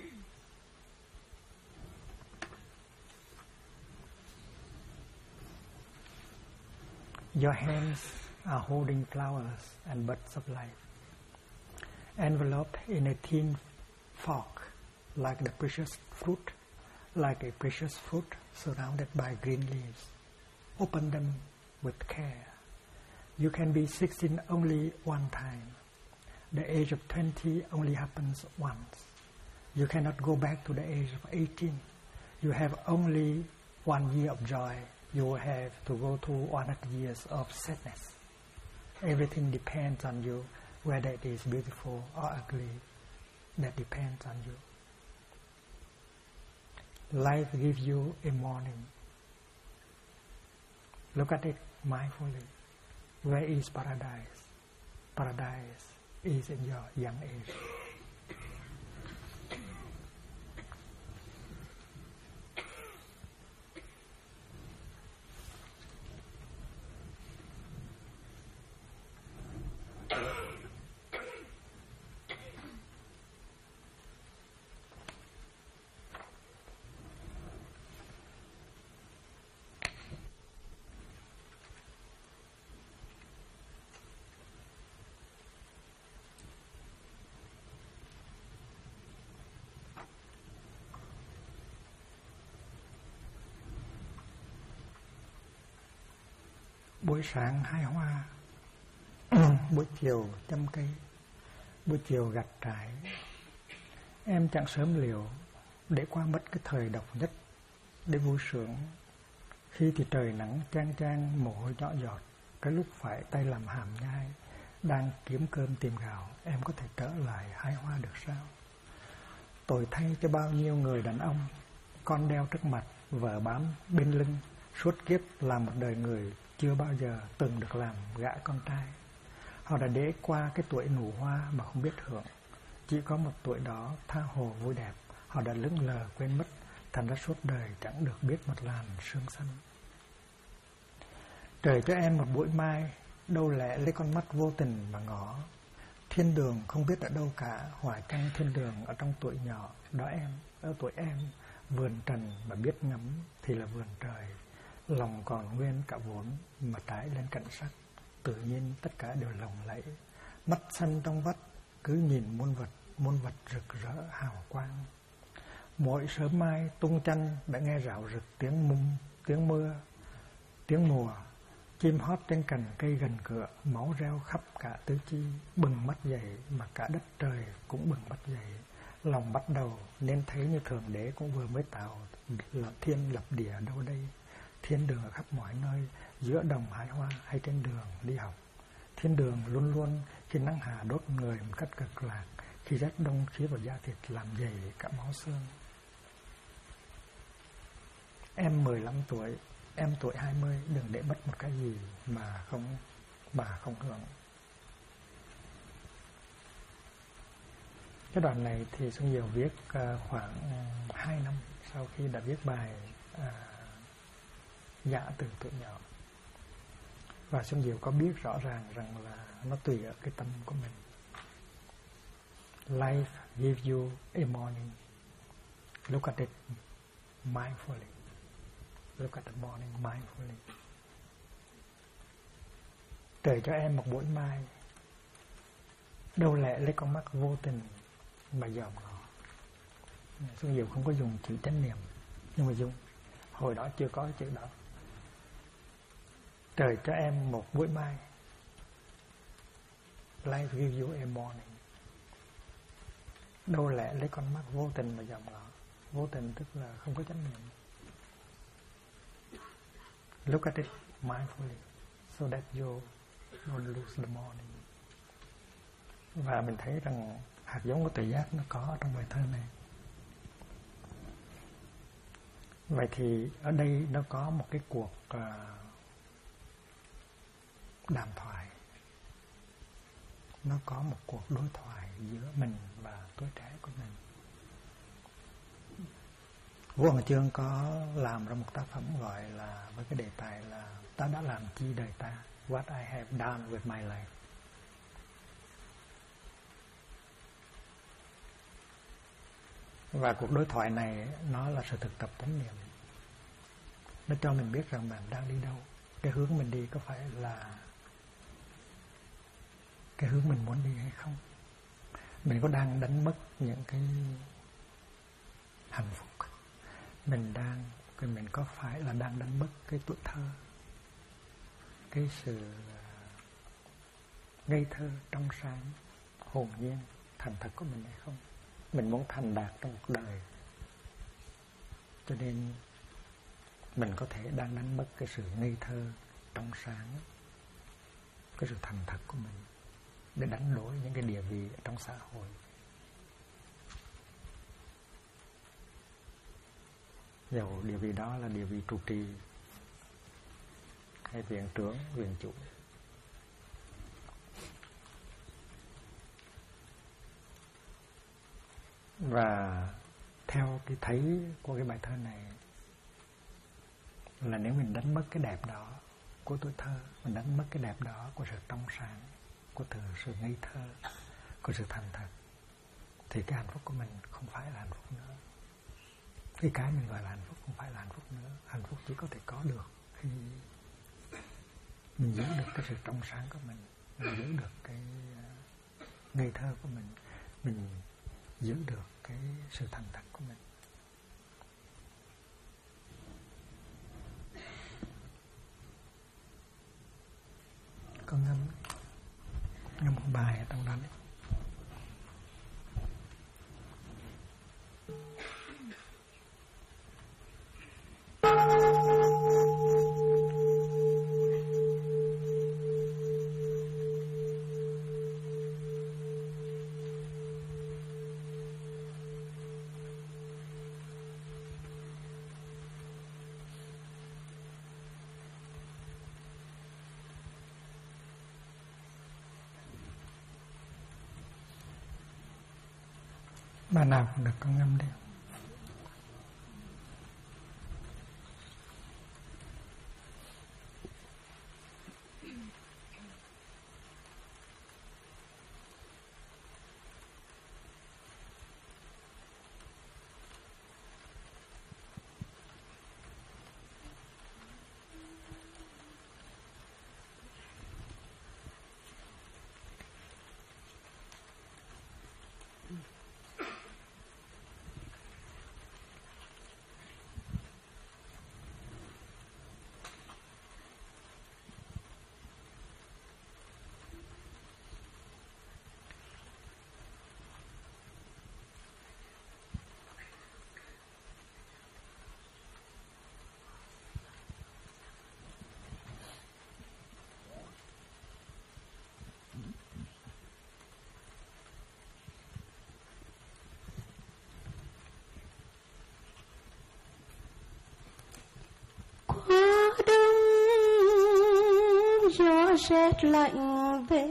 Your hands are holding flowers and buds of life, enveloped in a thin fork, like the precious fruit, like a precious fruit surrounded by green leaves. Open them with care. You can be 16 only one time. The age of 20 only happens once. You cannot go back to the age of 18. You have only 1 year of joy. You will have to go through 100 years of sadness. Everything depends on you, whether it is beautiful or ugly. That depends on you. Life gives you a morning. Look at it mindfully. Where is paradise? Paradise is in your young age. Buổi sáng hái hoa, buổi chiều chăm cây, buổi chiều gặt trải. Em chẳng sớm liều để qua mất cái thời độc nhất, để vui sướng. Khi thì trời nắng chang chang, mồ hôi nhỏ giọt, cái lúc phải tay làm hàm nhai, đang kiếm cơm tìm gạo, em có thể trở lại hái hoa được sao? Tội thay cho bao nhiêu người đàn ông, con đeo trước mặt, vợ bám bên lưng, suốt kiếp làm một đời người chưa bao giờ từng được làm gã con trai. Họ đã để qua cái tuổi nụ hoa mà không biết hưởng. Chỉ có một tuổi đó tha hồ vui đẹp, Họ đã lững lờ quên mất, thành ra suốt đời chẳng được biết một làn sương xanh. Trời cho em một buổi mai, đâu lẽ lấy con mắt vô tình mà ngó. Thiên đường không biết ở đâu cả, hoài canh thiên đường ở trong tuổi nhỏ. Đó em, ở tuổi em, vườn trần mà biết ngắm thì là vườn trời. Lòng còn nguyên cả vốn mà trái lên cảnh sắc. Tự nhiên tất cả đều lộng lẫy. Mắt xanh trong vắt, cứ nhìn muôn vật rực rỡ hào quang. Mỗi sớm mai tung chanh đã nghe rạo rực tiếng mưa, tiếng mùa. Chim hót trên cành cây gần cửa, máu reo khắp cả tứ chi. Bừng mắt dậy mà cả đất trời cũng bừng mắt dậy. Lòng bắt đầu nên thấy như Thượng Đế cũng vừa mới tạo thiên lập địa đâu đây. Thiên đường ở khắp mọi nơi, giữa đồng hái hoa hay trên đường đi học. Thiên đường luôn luôn khi nắng hà đốt người một cách cực lạc, khi rét đông khí vào da thịt làm dày cả máu xương. Em 15 tuổi, em tuổi 20, đừng để mất một cái gì mà không hưởng. Cái đoạn này thì Xuân Diệu viết khoảng 2 năm sau khi đã viết bài Dạ từ tuổi nhỏ. Và Xuân Diệu có biết rõ ràng rằng là nó tùy ở cái tâm của mình. Life gives you a morning. Look at it mindfully. Look at the morning mindfully. Trời cho em một buổi mai, đâu lẽ lấy con mắt vô tình mà dòm ngó. Xuân Diệu không có dùng chữ chánh niệm, nhưng mà dùng, hồi đó chưa có chữ đó. Trời cho em một buổi mai, life gives you a morning. Đâu lẽ lấy con mắt vô tình mà dòm ngó. Vô tình tức là không có chánh niệm. Look at it mindfully so that you don't lose the morning. Và mình thấy rằng hạt giống của tuệ giác nó có trong bài thơ này. Vậy thì ở đây nó có một cái cuộc đàm thoại. Nó có một cuộc đối thoại giữa mình và tuổi trẻ của mình. Vũ Hoàng Chương có làm ra một tác phẩm gọi là với cái đề tài là Ta đã làm chi đời ta, What I have done with my life. Và cuộc đối thoại này nó là sự thực tập chánh niệm. Nó cho mình biết rằng mình đang đi đâu, cái hướng mình đi có phải là cái hướng mình muốn đi hay không. Mình có đang đánh mất những cái hạnh phúc. Mình có phải là đang đánh mất cái tuổi thơ, cái sự ngây thơ, trong sáng, hồn nhiên, thành thật của mình hay không. Mình muốn thành đạt trong cuộc đời, cho nên mình có thể đang đánh mất cái sự ngây thơ, trong sáng, cái sự thành thật của mình để đánh đổi những cái địa vị trong xã hội. Dầu địa vị đó là địa vị trụ trì hay viện trưởng, viện chủ. Và theo cái thấy của cái bài thơ này là nếu mình đánh mất cái đẹp đó của tuổi thơ, mình đánh mất cái đẹp đó của sự trong sáng, của sự ngây thơ, của sự thành thật, thì cái hạnh phúc của mình không phải là hạnh phúc nữa. Cái mình gọi là hạnh phúc không phải là hạnh phúc nữa. Hạnh phúc chỉ có thể có được khi mình giữ được cái sự trong sáng của mình giữ được cái ngây thơ của mình giữ được cái sự thành thật của mình. Con ngâm một bài ở trong đó đấy. Bài nào cũng được, con ngâm đi. gió rét lạnh về,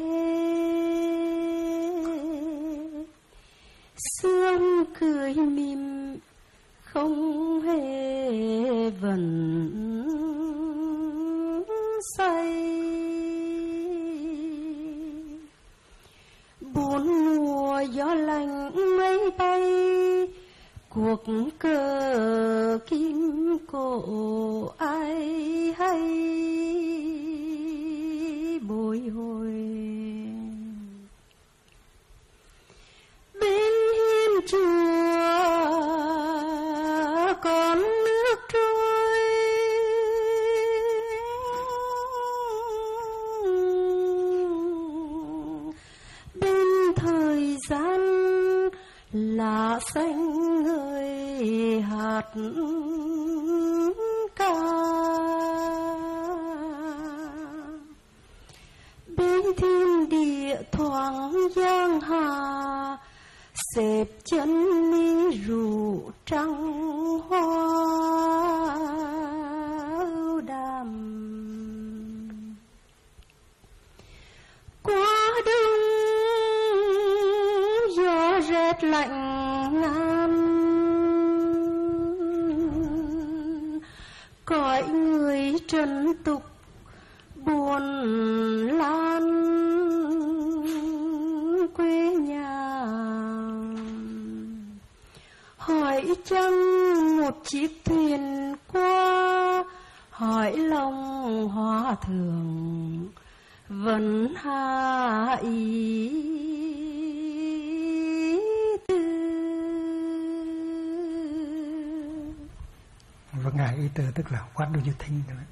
sương cười mỉm không hề vần say. Bốn mùa gió lạnh mây bay, cuộc cờ kim cổ ai hay bồi hồi. Bên hiên chùa còn nước trôi, bên thời gian lá xanh ngời hạt ca. Bên thiên địa thoáng giang hà, xếp chân mi rượu trăng hoa đàm. Qua đông gió rét lạnh ngàn, cõi người trần tục buồn lan quê nhà. Hỏi chăng một chiếc thuyền qua, hỏi lòng hòa thượng vẫn hạ ý tư. Vâng, ngài ý tư tức là what do you think đó.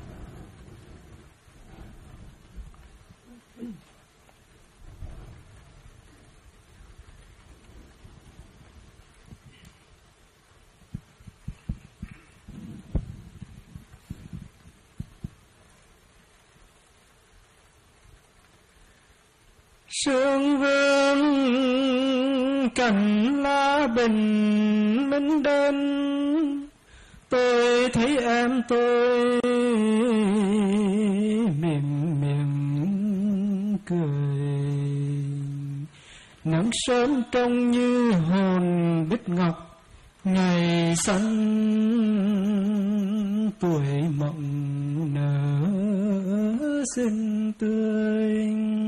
Sương vương cành lá bình minh đến, tôi thấy em tôi mỉm mỉm cười. Nắng sớm trông như hồn bích ngọc, ngày xanh tuổi mộng nở xinh tươi.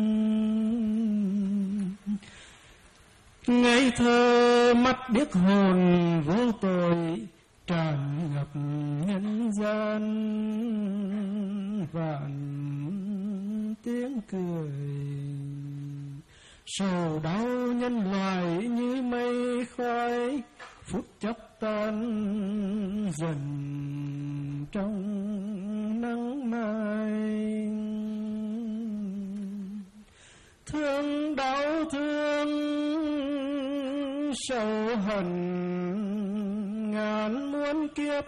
Ngây thơ mắt điếc hồn vô tội, tràn ngập nhân gian vạn tiếng cười. Sầu đau nhân loại như mây khói, phút chốc tan dần trong nắng mai. Thương đau thương sầu hận ngàn muôn kiếp,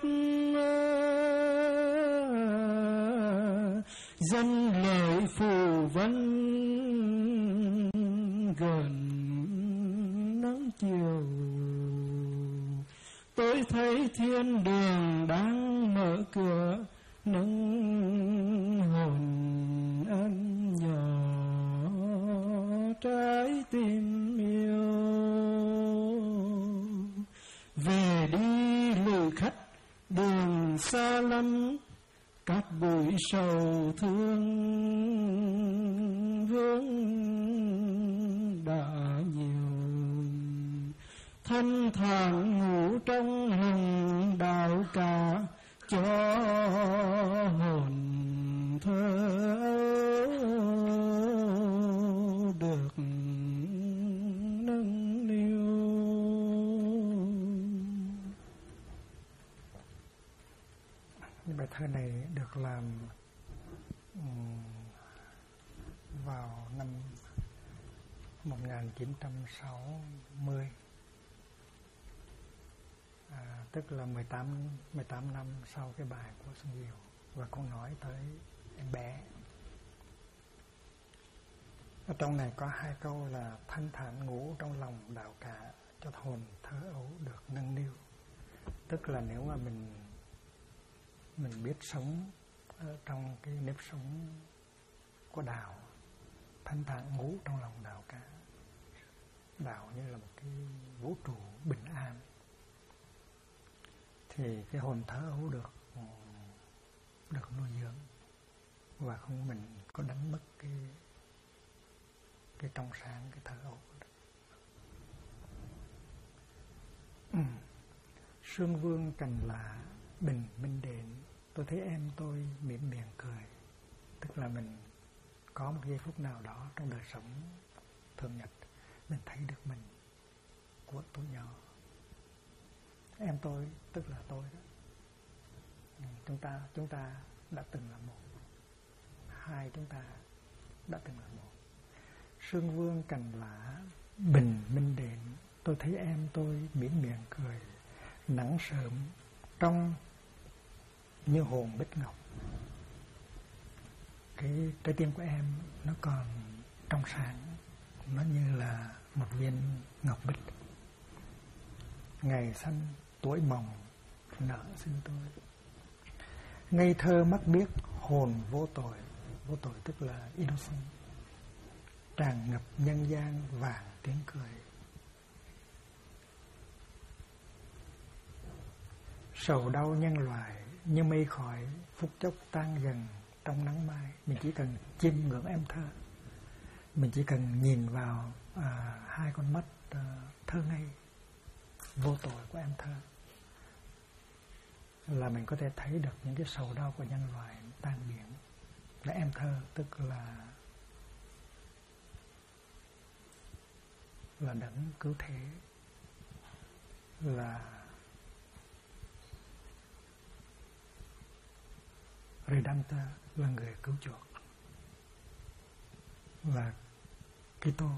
dân lời phù vân gần nắng chiều. Tôi thấy thiên đường đang mở cửa, nâng hồn anh nhỏ trái tim yêu. Về đi lữ khách đường xa lắm, các bụi sầu thương vương đã nhiều. Thanh thản ngủ trong lòng đạo cả, cho hồn thơ được nâng niu. Bài thơ này được làm vào năm 1960, tức là 18 năm sau cái bài của Xuân Diệu, và cũng nói tới em bé. Ở trong này có hai câu là thanh thản ngủ trong lòng đạo cả, cho hồn thơ ấu được nâng niu. Tức là nếu mà mình biết sống trong cái nếp sống của đạo, thanh thản ngủ trong lòng đạo cả. Đạo như là một cái vũ trụ bình an, thì cái hồn thở ấu được nuôi dưỡng, và không mình có đánh mất cái trong sáng, cái thở ấu. Sương vương cành lá bình minh đến, tôi thấy em tôi mỉm miệng cười. Tức là mình có một giây phút nào đó trong đời sống thường nhật, mình thấy được mình của tuổi nhỏ. Em tôi tức là tôi đó. Chúng ta đã từng là một. Hai chúng ta đã từng là một. Sương vương cành lá bình minh đến, tôi thấy em tôi mỉm miệng cười. Nắng sớm trong như hồn bích ngọc. Cái trái tim của em nó còn trong sáng, nó như là một viên ngọc bích. Ngày xanh tuổi mồng nở xinh tôi. Ngây thơ mắt biếc hồn vô tội. Vô tội tức là innocent. Tràn ngập nhân gian vàng tiếng cười. Sầu đau nhân loại như mây khói, phút chốc tan dần trong nắng mai. Mình chỉ cần chiêm ngưỡng em thơ, mình chỉ cần nhìn vào hai con mắt thơ ngây vô tội của em thơ, là mình có thể thấy được những cái sầu đau của nhân loại tan biến. Là em thơ tức là đấng cứu thế, là Redemptor, là người cứu chuộc, là Kitô,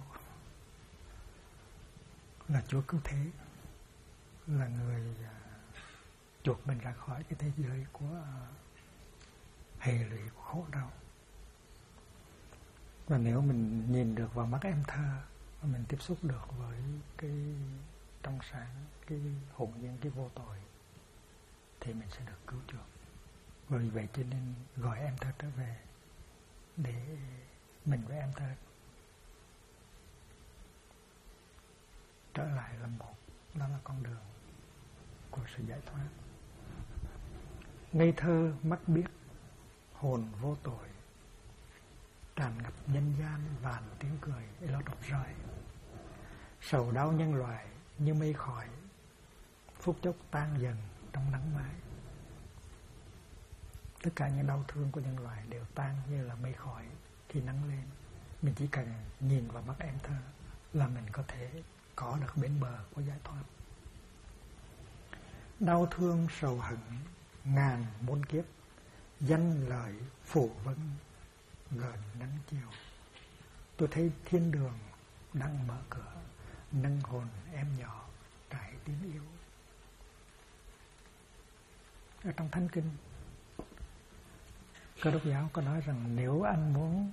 là Chúa cứu thế, là người chuộc mình ra khỏi cái thế giới của hệ lụy, của khổ đau. Và nếu mình nhìn được vào mắt em thơ, mình tiếp xúc được với cái trong sáng, cái hồn nhiên, cái vô tội, thì mình sẽ được cứu chuộc. Vì vậy cho nên gọi em thơ trở về, để mình với em thơ trở lại là một. Đó là con đường của sự giải thoát. Ngây thơ mắt biếc hồn vô tội, tràn ngập nhân gian vàn tiếng cười. Đó đọc rời. Sầu đau nhân loại như mây khói, phút chốc tan dần trong nắng mai. Tất cả những đau thương của nhân loại đều tan như là mây khói khi nắng lên. Mình chỉ cần nhìn vào mắt em thơ là mình có thể có được bến bờ của giải thoát. Đau thương sầu hận ngàn muôn kiếp, danh lợi phủ vân gần nắng chiều. Tôi thấy thiên đường đang mở cửa, nâng hồn em nhỏ trải tiếng yêu. Ở trong Thánh Kinh, Cơ Đốc giáo có nói rằng nếu anh muốn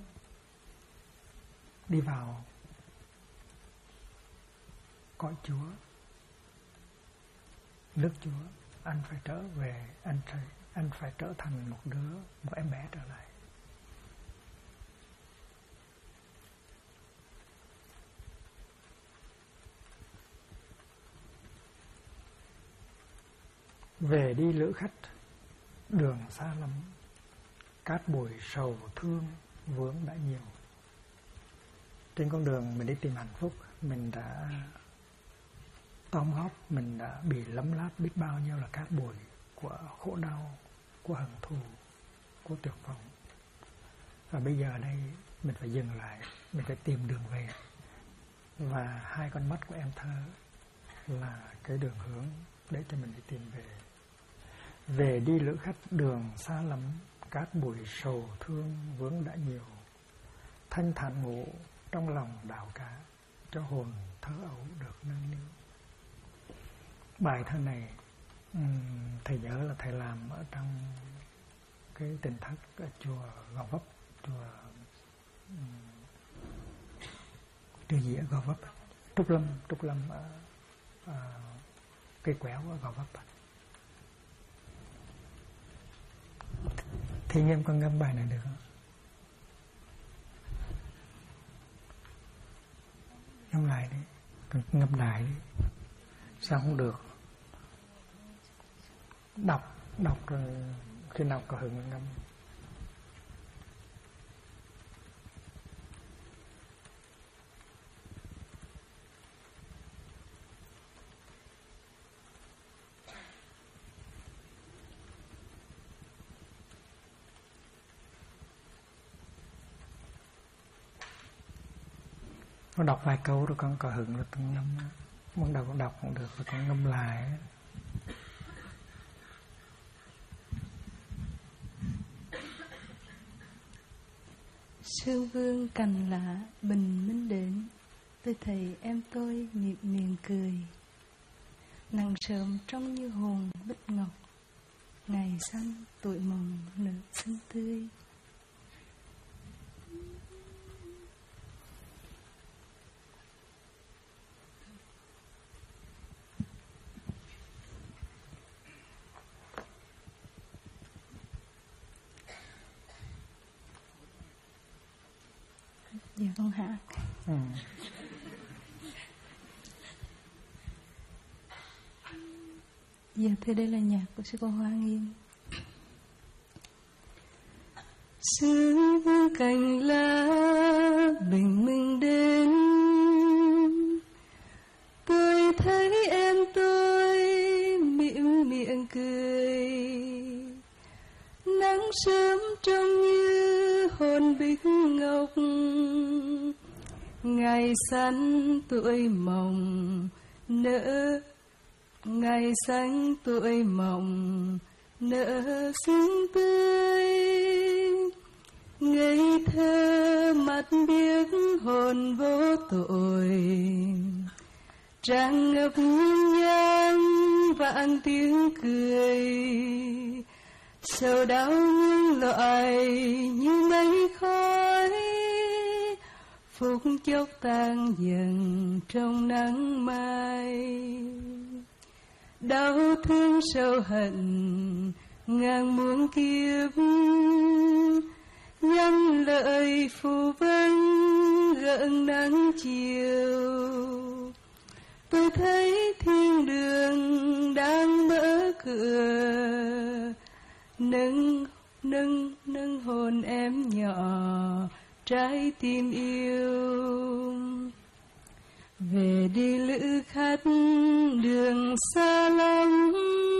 đi vào cõi Chúa, nước Chúa, anh phải trở về, anh phải trở thành một em bé trở lại. Về đi lữ khách, đường xa lắm, cát bụi sầu thương vướng đã nhiều. Trên con đường mình đi tìm hạnh phúc, mình đã tóm góp, mình đã bị lấm láp biết bao nhiêu là cát bụi của khổ đau, của hận thù, của tuyệt vọng. Và bây giờ đây mình phải dừng lại, mình phải tìm đường về. Và hai con mắt của em thơ là cái đường hướng để cho mình đi tìm về. Về đi lữ khách đường xa lắm, cát bụi sầu thương vướng đã nhiều. Thanh thản ngủ trong lòng đào cá, cho hồn thơ ấu được nâng niu. Bài thơ này thầy nhớ là thầy làm ở trong cái Tỉnh Thất ở chùa Gò Vấp, chùa gì ở Gò Vấp, Trúc Lâm ở cây quéo ở Gò Vấp. Thì em con ngâm bài này được không? ngâm lại đi, ngâm lại đi. Sao không được? Đọc rồi khi nào có hứng ngâm. Con đọc vài câu rồi con có hứng rồi con ngâm. Muốn đọc cũng được rồi con ngâm lại. Sư vương cành lạ bình minh đến, tôi thấy em tôi mỉm miệng cười. Nắng sớm trông như hồn bích ngọc, ngày xanh tuổi mộng nở xinh tươi. Dạ con hát. Dạ thưa đây là nhạc của sư cô Hoa Nghiêm. Sư vương cành lá bình minh đến, tôi thấy em tôi mỉm miệng cười. Nắng sớm trông như hồn bích ngọc, ngày xanh tuổi mộng nở, ngày xanh tuổi mộng nở xinh tươi. Ngây thơ mắt biếc hồn vô tội, tràn ngập nhung nhang vạn tiếng cười. Sầu đau những loại như mây khói, phút chốc tan dần trong nắng mai. Đau thương sâu hận ngàn muôn kiếp, nhân lời phù vân gợn nắng chiều. Tôi thấy thiên đường đang mở cửa, nâng hồn em nhỏ trái tim yêu. Về đi lữ khách đường xa lắm,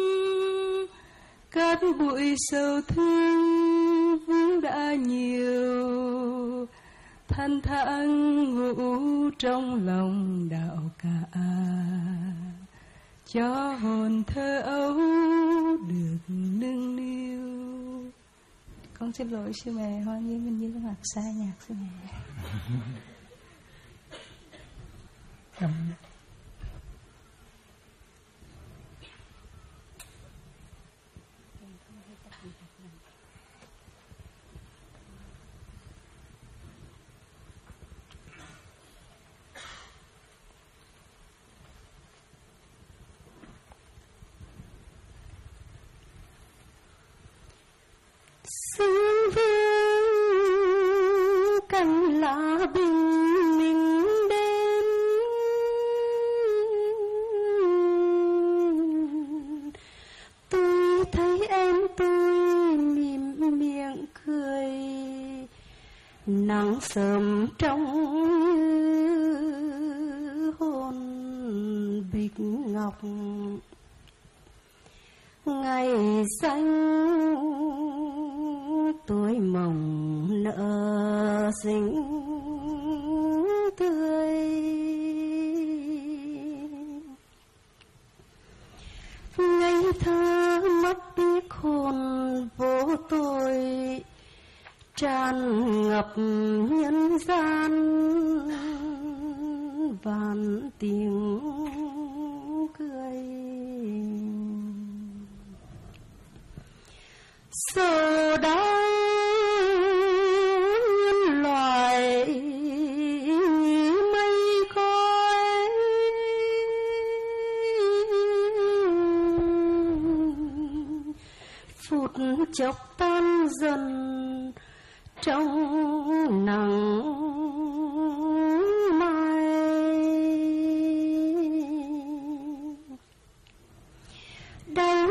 cát bụi sầu thương vướng đã nhiều. Than thang ngủ trong lòng đạo cả, cho hồn thơ ấu được nâng niu. Con xin lỗi sư mẹ Hoa Nghiêm, mình như con học sai nhạc sư mẹ. Sương vương cành lá bình minh đến, tôi thấy em tôi mỉm miệng cười. Nắng sớm trong hồn bích ngọc, ngày xanh tuổi mộng nở xinh tươi. Ngây thơ mắt biếc hồn vô tội, tràn ngập nhân gian vạn tiếng cười. Sầu đau nhân loại như mây khói, phút chốc tan dần trong nắng mai.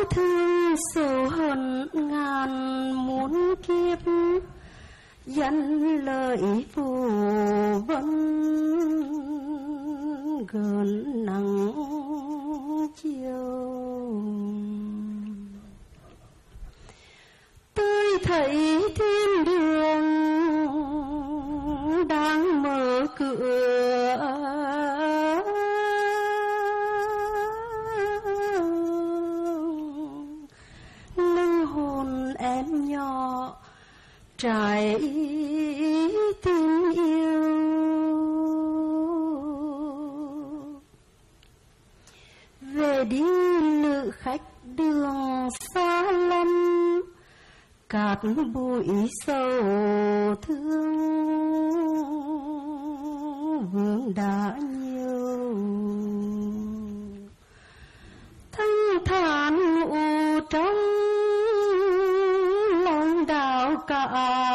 thương sầu hận ngàn muôn kiếp, dân lời phù vân gần nắng chiều. Tôi thấy thiên đường đang mở cửa, linh hồn em nhỏ trải tình yêu. Về đi lữ khách đường xa lắm, cát bụi sầu thương vương đã nhiều. Thanh thản ngủ trong lòng đạo cả,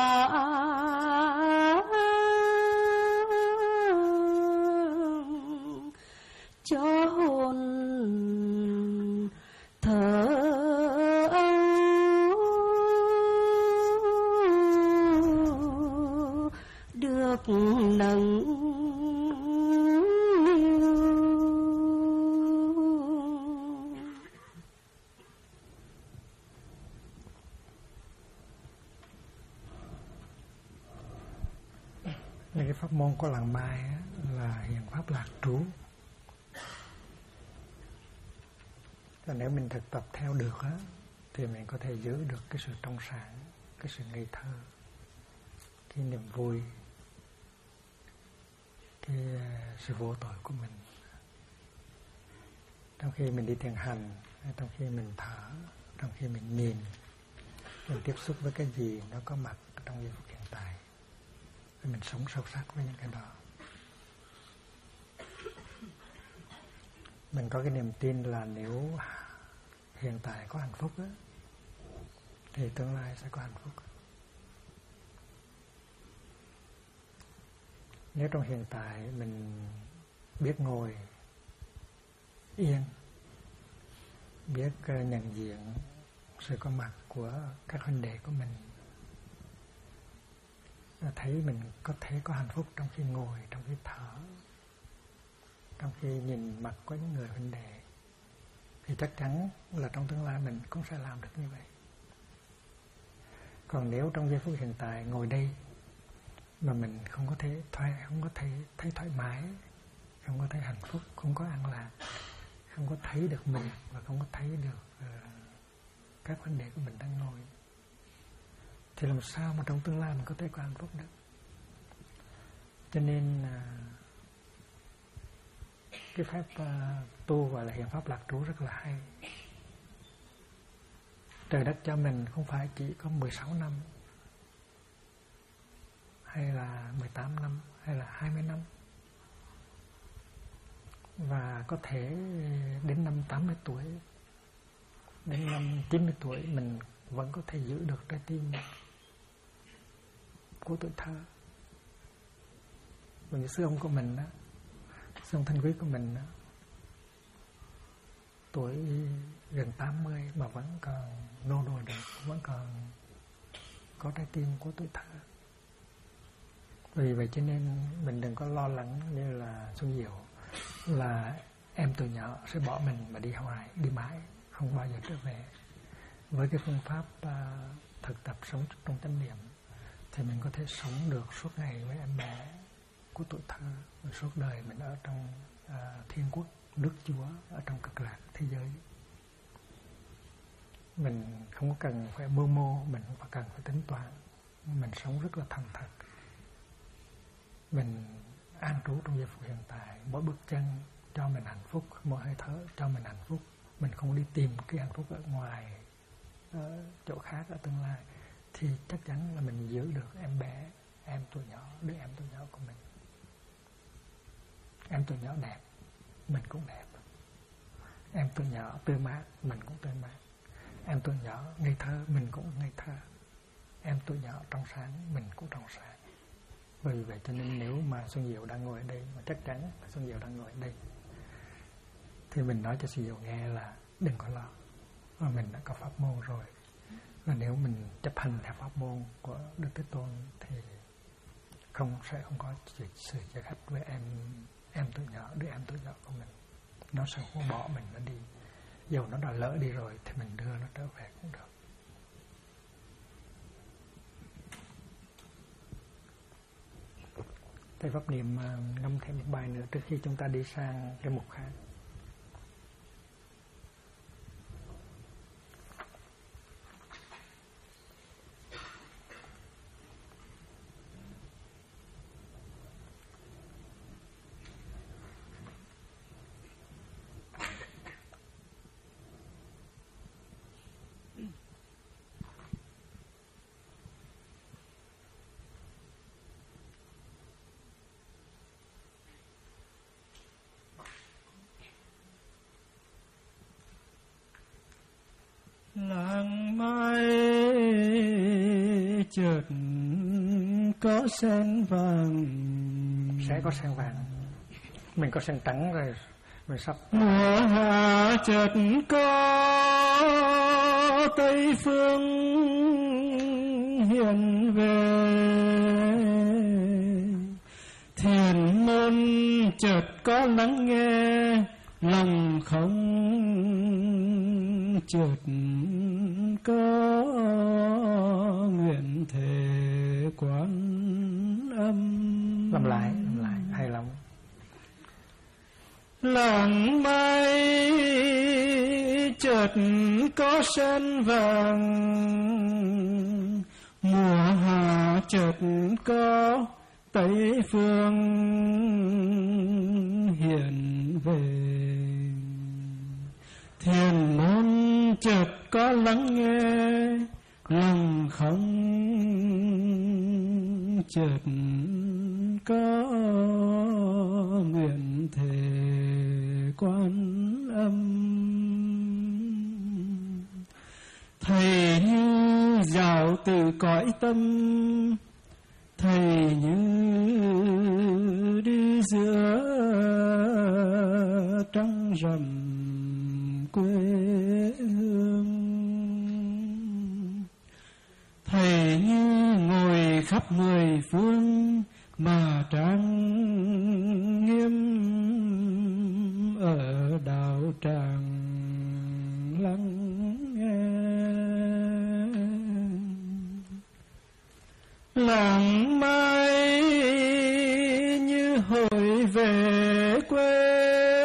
cho hồn thở được nâng niu. Những cái pháp môn của làng Mai á, là hiện pháp lạc trú. Và nếu mình thực tập theo được á, thì mình có thể giữ được cái sự trong sáng, cái sự ngây thơ, cái niềm vui, cái sự vô tội của mình. Trong khi mình đi thiền hành, trong khi mình thở, trong khi mình nhìn, mình tiếp xúc với cái gì nó có mặt trong giây phút hiện tại, mình sống sâu sắc với những cái đó. Mình có cái niềm tin là nếu hiện tại có hạnh phúc á, thì tương lai sẽ có hạnh phúc. Nếu trong hiện tại mình biết ngồi yên, biết nhận diện sự có mặt của các huynh đệ của mình, thấy mình có thể có hạnh phúc trong khi ngồi, trong khi thở, trong khi nhìn mặt của những người huynh đệ, thì chắc chắn là trong tương lai mình cũng sẽ làm được như vậy. Còn nếu trong giây phút hiện tại ngồi đây mà mình không có thể thấy thoải mái, không có thấy hạnh phúc, không có an lạc, không có thấy được mình và không có thấy được các huynh đệ của mình đang ngồi, thì làm sao mà trong tương lai mình có thể có hạnh phúc được. Cho nên cái phép tu gọi là hiện pháp lạc trú rất là hay. Trời đất cho mình không phải chỉ có 16 năm, hay là 18 năm, hay là 20 năm, và có thể đến năm 80 tuổi, đến năm 90 tuổi mình vẫn có thể giữ được trái tim của tuổi thơ. Vì sư ông của mình đó, sư ông Thanh Quý của mình đó, tuổi gần 80 mà vẫn còn nô đùa được, vẫn còn có trái tim của tuổi thơ. Vì vậy cho nên mình đừng có lo lắng như là Xuân Diệu là em từ nhỏ sẽ bỏ mình mà đi hoài, đi mãi, không bao giờ trở về. Với cái phương pháp thực tập sống trong chánh niệm thì mình có thể sống được suốt ngày với em bé của tuổi thơ, suốt đời mình ở trong thiên quốc, nước Chúa, ở trong cực lạc thế giới. Mình không có cần phải mưu mô, mình không cần phải tính toán, mình sống rất là thành thật. Mình an trú trong giây phút hiện tại, mỗi bước chân cho mình hạnh phúc, mỗi hơi thở cho mình hạnh phúc. Mình không đi tìm cái hạnh phúc ở ngoài, ở chỗ khác, ở tương lai, thì chắc chắn là mình giữ được em bé, em tuổi nhỏ, đứa em tuổi nhỏ của mình. Em tuổi nhỏ đẹp, mình cũng đẹp. Em tuổi nhỏ tươi mát, mình cũng tươi mát. Em tuổi nhỏ ngây thơ, mình cũng ngây thơ. Em tuổi nhỏ trong sáng, mình cũng trong sáng. Vì vậy cho nên nếu mà Xuân Diệu đang ngồi ở đây, mà chắc chắn là Xuân Diệu đang ngồi ở đây, thì mình nói cho Xuân Diệu nghe là đừng có lo. và mình đã có pháp môn rồi. Và nếu mình chấp hành theo pháp môn của Đức Thế Tôn thì sẽ không có sự chia cách với em tuổi nhỏ, đứa em tuổi nhỏ của mình. Nó sẽ không bỏ mình nó đi. Dù nó đã lỡ đi rồi thì mình đưa nó trở về cũng được. Thầy Pháp Niệm ngâm thêm một bài nữa trước khi chúng ta đi sang cái mục khác. Làng mai chợt có sen vàng, sẽ có sen vàng. Mình có sen trắng rồi, mình sắp mùa hạ chợt có Tây phương hiện về, thiền môn chợt có lắng nghe, lòng không chợt có nguyện thề Quán Âm. làm lại hay lắm. Làng mai chợt có sen vàng, mùa hạ chợt có Tây phương hiện về, thiền môn chợt có lắng nghe, lòng không chợt có nguyện thề Quán Âm. Thầy như dạo từ cõi tâm, thầy như đi giữa trăng rằm quê hương, thầy như ngồi khắp mười phương mà trang nghiêm ở đạo tràng lắng nghe. Làng mai như hồi về quê,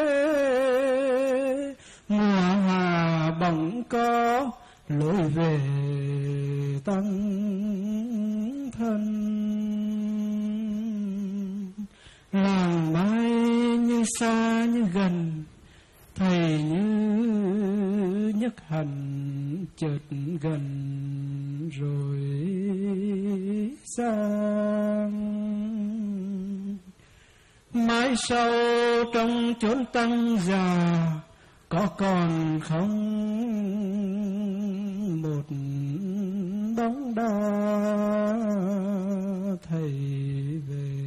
mùa hạ bỗng có lối về tăng thân. Làng mai như xa như gần, thầy như nhất hành chợt gần rồi sang. Mãi sau trong chốn tăng già, có còn không một bóng đá thầy về.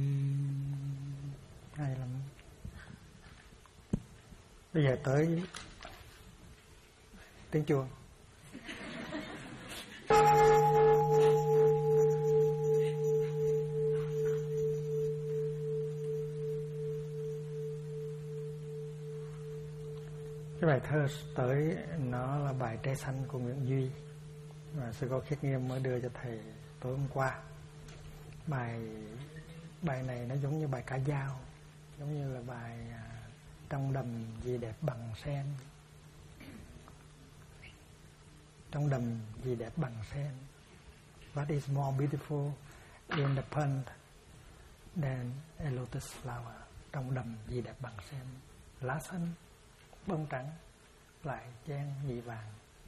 Hay lắm. Bây giờ tới tiếng chuông. Cái bài thơ tới nó là bài Trái Xanh của Nguyễn Duy, và sư cô Khiết Nghiêm mới đưa cho thầy tối hôm qua. Bài này nó giống như bài Ca Dao, giống như là bài Trong đầm gì đẹp bằng sen. Trong đầm gì đẹp bằng sen. What is more beautiful in the pond than a lotus flower? Trong đầm gì đẹp bằng sen. Lá xanh, bông trắng, lại chen nhị vàng.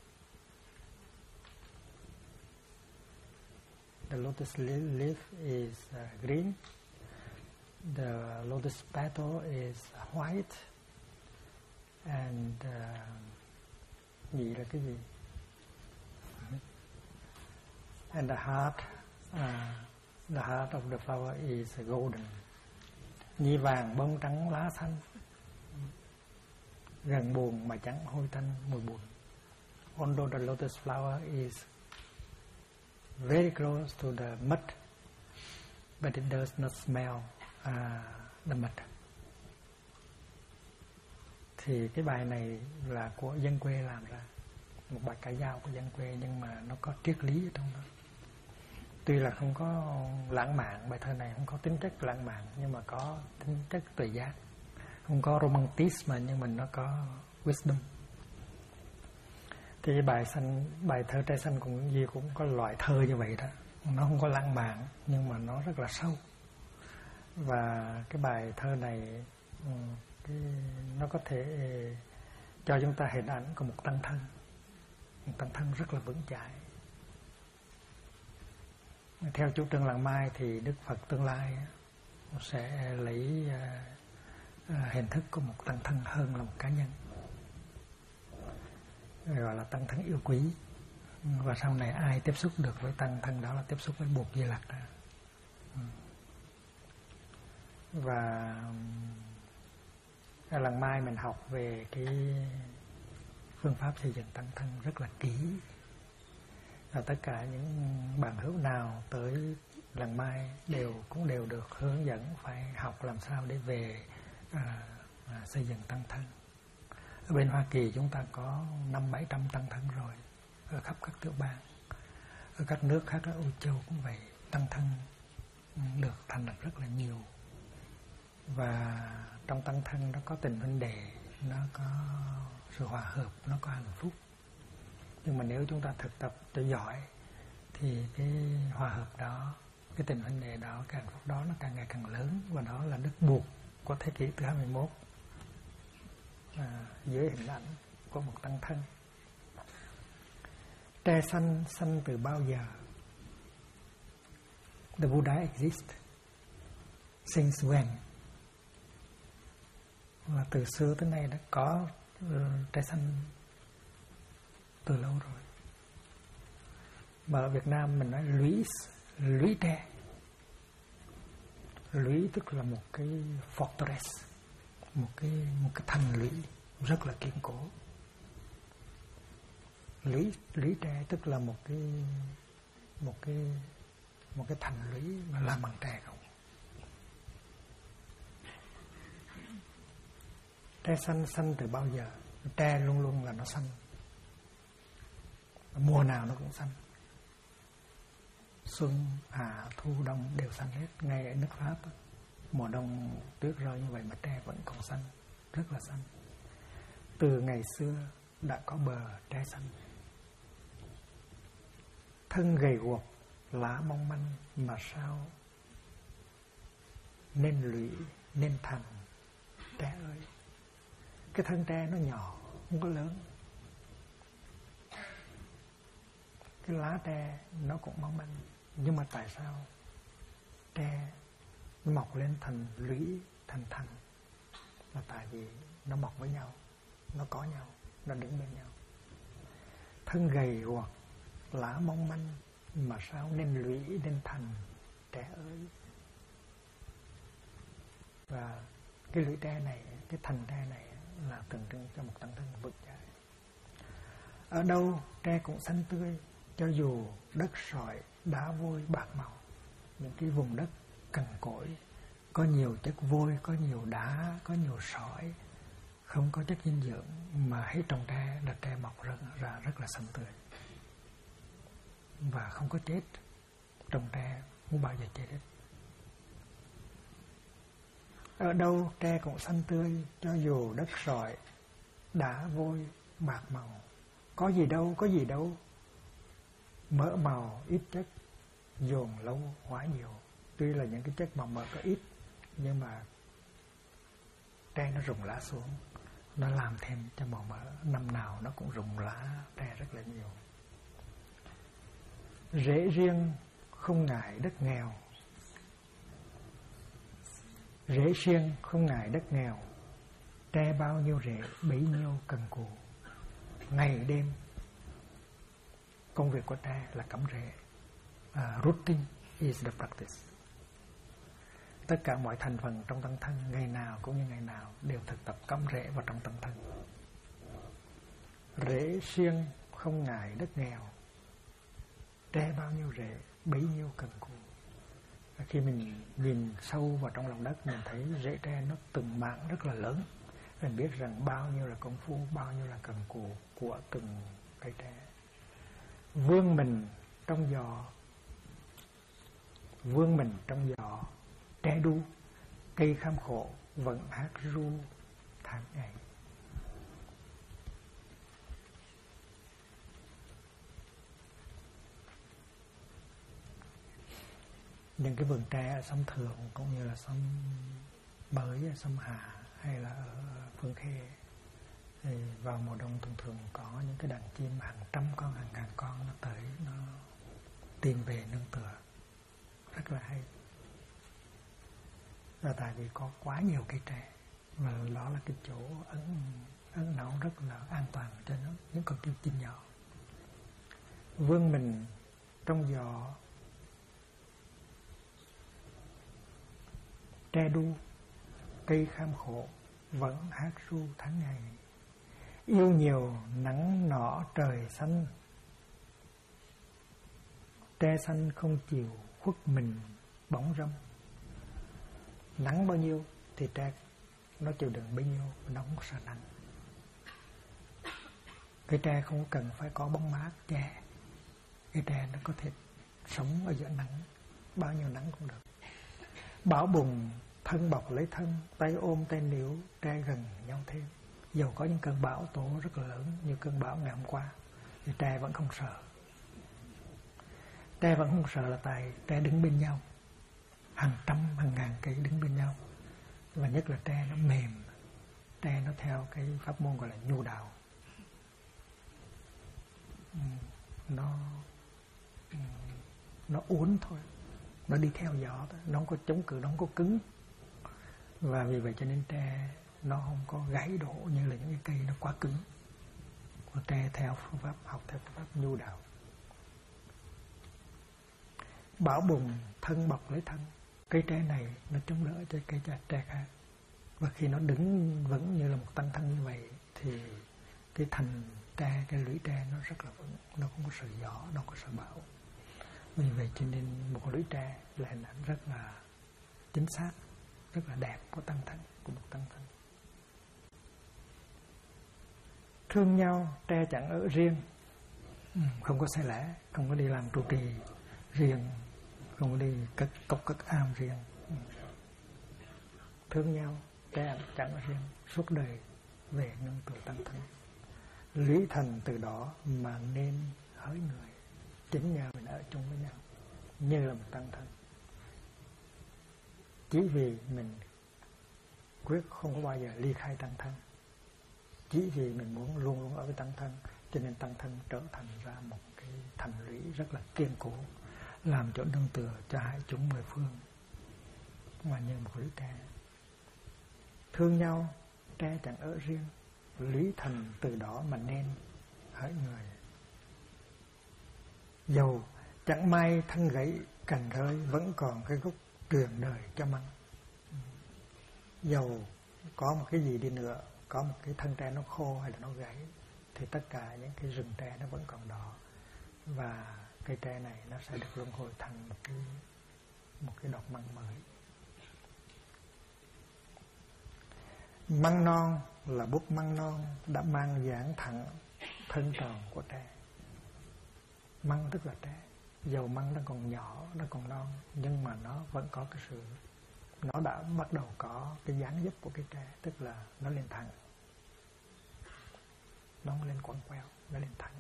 The lotus leaf is green. The lotus petal is white. And nhị là cái gì? And the heart of the flower is golden. Nhị vàng, bông trắng, lá xanh. Gần buồn mà chẳng hôi tanh mùi buồn. although the lotus flower is very close to the mud, but it does not smell the mud. Thì cái bài này là của dân quê làm ra, một bài ca dao của dân quê, nhưng mà nó có triết lý ở trong đó. Tuy là không có lãng mạn, bài thơ này không có tính chất lãng mạn, nhưng mà có tính chất tuệ giác. Không có romanticism nhưng mà nó có wisdom. Thì bài thơ Trái Xanh cũng có loại thơ như vậy đó. Nó không có lãng mạn nhưng mà nó rất là sâu. Và cái bài thơ này nó có thể cho chúng ta hình ảnh của một tăng thân. Một tăng thân rất là vững chãi. Theo chủ trương Làng Mai thì Đức Phật tương lai sẽ lấy hình thức của một tăng thân hơn là một cá nhân, gọi là tăng thân yêu quý. Và sau này ai tiếp xúc được với tăng thân đó là tiếp xúc với Bụt Di Lặc. Và ở Làng Mai mình học về cái phương pháp xây dựng tăng thân rất là kỹ. Và tất cả những bạn hữu nào tới Làng Mai cũng đều được hướng dẫn phải học làm sao để về xây dựng tăng thân. Ở bên Hoa Kỳ chúng ta có 500-700 tăng thân rồi, ở khắp các tiểu bang. Ở các nước khác ở Âu Châu cũng vậy, tăng thân được thành lập rất là nhiều. Và trong tăng thân nó có tình huynh đệ, nó có sự hòa hợp, nó có hạnh phúc. Nhưng mà nếu chúng ta thực tập cho giỏi thì cái hòa hợp đó, cái tình huynh đệ đó, cái hạnh phúc đó nó càng ngày càng lớn. Và đó là Đức Bụt của thế kỷ thứ 21 dưới hình ảnh của một tăng thân. Tre xanh xanh từ bao giờ? The Buddha exists since when? Là từ xưa tới nay đã có tre xanh từ lâu rồi. Mà ở Việt Nam mình nói lũy tre. Lũy tức là một cái fortress, một cái thành lũy rất là kiên cố. Lũy tre tức là một cái thành lũy mà làm bằng tre không. Tre xanh xanh từ bao giờ? Tre luôn luôn là nó xanh, mùa nào nó cũng xanh. Xuân, hạ, thu, đông đều xanh hết. Ngay ở nước Pháp, mùa đông tuyết rơi như vậy mà tre vẫn còn xanh, rất là xanh. Từ ngày xưa đã có bờ tre xanh. Thân gầy guộc, lá mong manh mà sao nên lũy, nên thẳng tre ơi. Cái thân tre nó nhỏ, không có lớn. Cái lá tre nó cũng mong manh. Nhưng mà tại sao tre nó mọc lên thành lũy, thành thành? Là tại vì nó mọc với nhau, nó có nhau, nó đứng bên nhau. Thân gầy guộc, lá mong manh mà sao nên lũy, nên thành tre ơi. Và cái lũy tre này, cái thành tre này là tượng trưng cho một tăng thân vững chãi. Ở đâu tre cũng xanh tươi, cho dù đất sỏi, đá vôi, bạc màu. Những cái vùng đất cằn cỗi, có nhiều chất vôi, có nhiều đá, có nhiều sỏi, không có chất dinh dưỡng, mà hết trồng tre là tre mọc ra rất là xanh tươi. Và không có chết. Trồng tre không bao giờ chết hết. Ở đâu tre cũng xanh tươi, cho dù đất sỏi, đá vôi, bạc màu. Có gì đâu, mỡ màu ít chất, dồn lâu hóa nhiều. Tuy là những cái chất màu mỡ có ít, nhưng mà tre nó rụng lá xuống, nó làm thêm cho màu mỡ. Năm nào nó cũng rụng lá tre rất là nhiều. Rễ riêng không ngại đất nghèo. Rễ riêng không ngại đất nghèo. Tre bao nhiêu rễ bấy nhiêu cần cù. Ngày đêm công việc của tre là cắm rễ. Rooting is the practice. Tất cả mọi thành phần trong tăng thân ngày nào cũng như ngày nào đều thực tập cắm rễ vào trong tăng thân. Rễ riêng không ngại đất nghèo, tre bao nhiêu rễ bấy nhiêu cần cù. Khi mình nhìn sâu vào trong lòng đất, mình thấy rễ tre nó từng mảng rất là lớn. Mình biết rằng bao nhiêu là công phu, bao nhiêu là cần cù của từng cây tre. Vươn mình trong gió, vươn mình trong gió, tre đu, cây kham khổ vẫn hát ru tháng ngày. Những cái vườn tre ở sông Thượng cũng như là sông Bới, sông Hà hay là ở Phương Khê, thì vào mùa đông thường có những cái đàn chim hàng trăm con, hàng ngàn con nó tới, nó tìm về nương tựa, rất là hay. Và tại vì có quá nhiều cây tre, và đó là cái chỗ ẩn náu rất là an toàn cho nó, những con chim nhỏ. Vươn mình trong gió, tre đu, cây kham khổ vẫn hát ru tháng ngày. Yêu nhiều nắng nọ trời xanh, tre xanh không chịu khuất mình bóng râm. Nắng bao nhiêu thì tre nó chịu đựng bấy nhiêu, nó không sợ nắng. Cây tre không cần phải có bóng mát che. Cây tre nó có thể sống ở giữa nắng, bao nhiêu nắng cũng được. Bão bùng thân bọc lấy thân, tay ôm tay níu, tre gần nhau thêm. Dầu có những cơn bão tố rất là lớn như cơn bão ngày hôm qua, thì tre vẫn không sợ. Tre vẫn không sợ là tại tre đứng bên nhau, hàng trăm hàng ngàn cây đứng bên nhau. Và nhất là tre nó mềm, tre nó theo cái pháp môn gọi là nhu đạo. Nó uốn thôi, nó đi theo gió thôi, nó không có chống cự, nó không có cứng. Và vì vậy cho nên tre nó không có gãy đổ như là những cái cây nó quá cứng. Và tre theo phương pháp, học theo phương pháp nhu đạo. Bão bùng thân bọc lấy thân. Cây tre này nó chống đỡ cho cây tre khác. Và khi nó đứng vững như là một tăng thân như vậy, thì cái thành tre, cái lũy tre nó rất là vững, nó không có sợ gió, nó không có sợ bão. Vì vậy cho nên một lũy tre là hình ảnh rất là chính xác, rất là đẹp của tăng thân, của một tăng thân. Thương nhau tre chẳng ở riêng, không có xe lẻ, không có đi làm trụ trì riêng, không có đi cất am riêng. Thương nhau tre chẳng ở riêng, suốt đời về nương tựa tăng thân. Lý thành từ đó mà nên hỡi người, chính nhờ mình ở chung với nhau như là một tăng thân. Chỉ vì mình quyết không có bao giờ ly khai tăng thân, chỉ vì mình muốn luôn luôn ở với tăng thân, cho nên tăng thân trở thành ra một cái thành lũy rất là kiên cố, làm chỗ nương tựa cho hai chúng mười phương, mà như một lũy tre. Thương nhau tre chẳng ở riêng, lý thành từ đó mà nên hỡi người. Dầu chẳng may thân gãy cành rơi, vẫn còn cái gốc truyền đời cho măng. Dầu có một cái gì đi nữa, có một cái thân tre nó khô hay là nó gãy, thì tất cả những cái rừng tre nó vẫn còn đỏ, và cây tre này nó sẽ được luân hồi thành một cái đọt măng mới. Măng non là bút măng non đã mang dáng thẳng thân tròn của tre. Măng tức là tre. Dầu măng nó còn nhỏ, nó còn non, nhưng mà nó vẫn có cái sự, nó đã bắt đầu có cái dáng dấp của cái tre, tức là nó lên thẳng, nó không lên quằn queo, nó lên thẳng.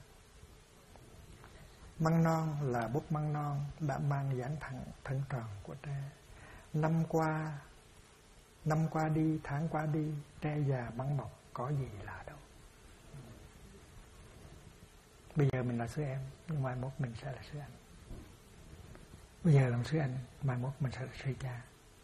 Măng non là bút măng non đã mang dáng thẳng thân tròn của tre. Năm qua đi, tháng qua đi, tre già măng mọc có gì lạ đâu. Bây giờ mình là sư em, nhưng mai mốt mình sẽ là sư anh. Bây giờ làm sư anh, mai mốt mình sẽ là sư cha.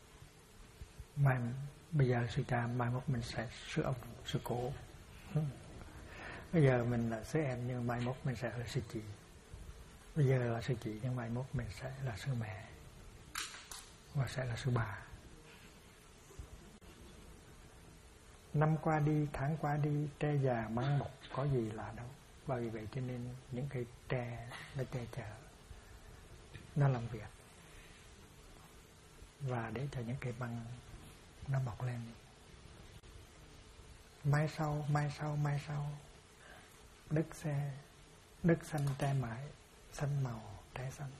Bây giờ là sư cha, mai mốt mình sẽ sư ông, sư cổ. Bây giờ mình là sư em, nhưng mai mốt mình sẽ là sư chị. Bây giờ là sư chị, nhưng mai mốt mình sẽ là sư mẹ, và sẽ là sư bà. Năm qua đi, tháng qua đi, tre già măng mọc có gì lạ đâu. Và vì vậy cho nên những cây tre nó che chở, nó làm việc, và để cho những cây băng nó mọc lên. Mai sau đất xanh tre mãi, xanh màu tre xanh.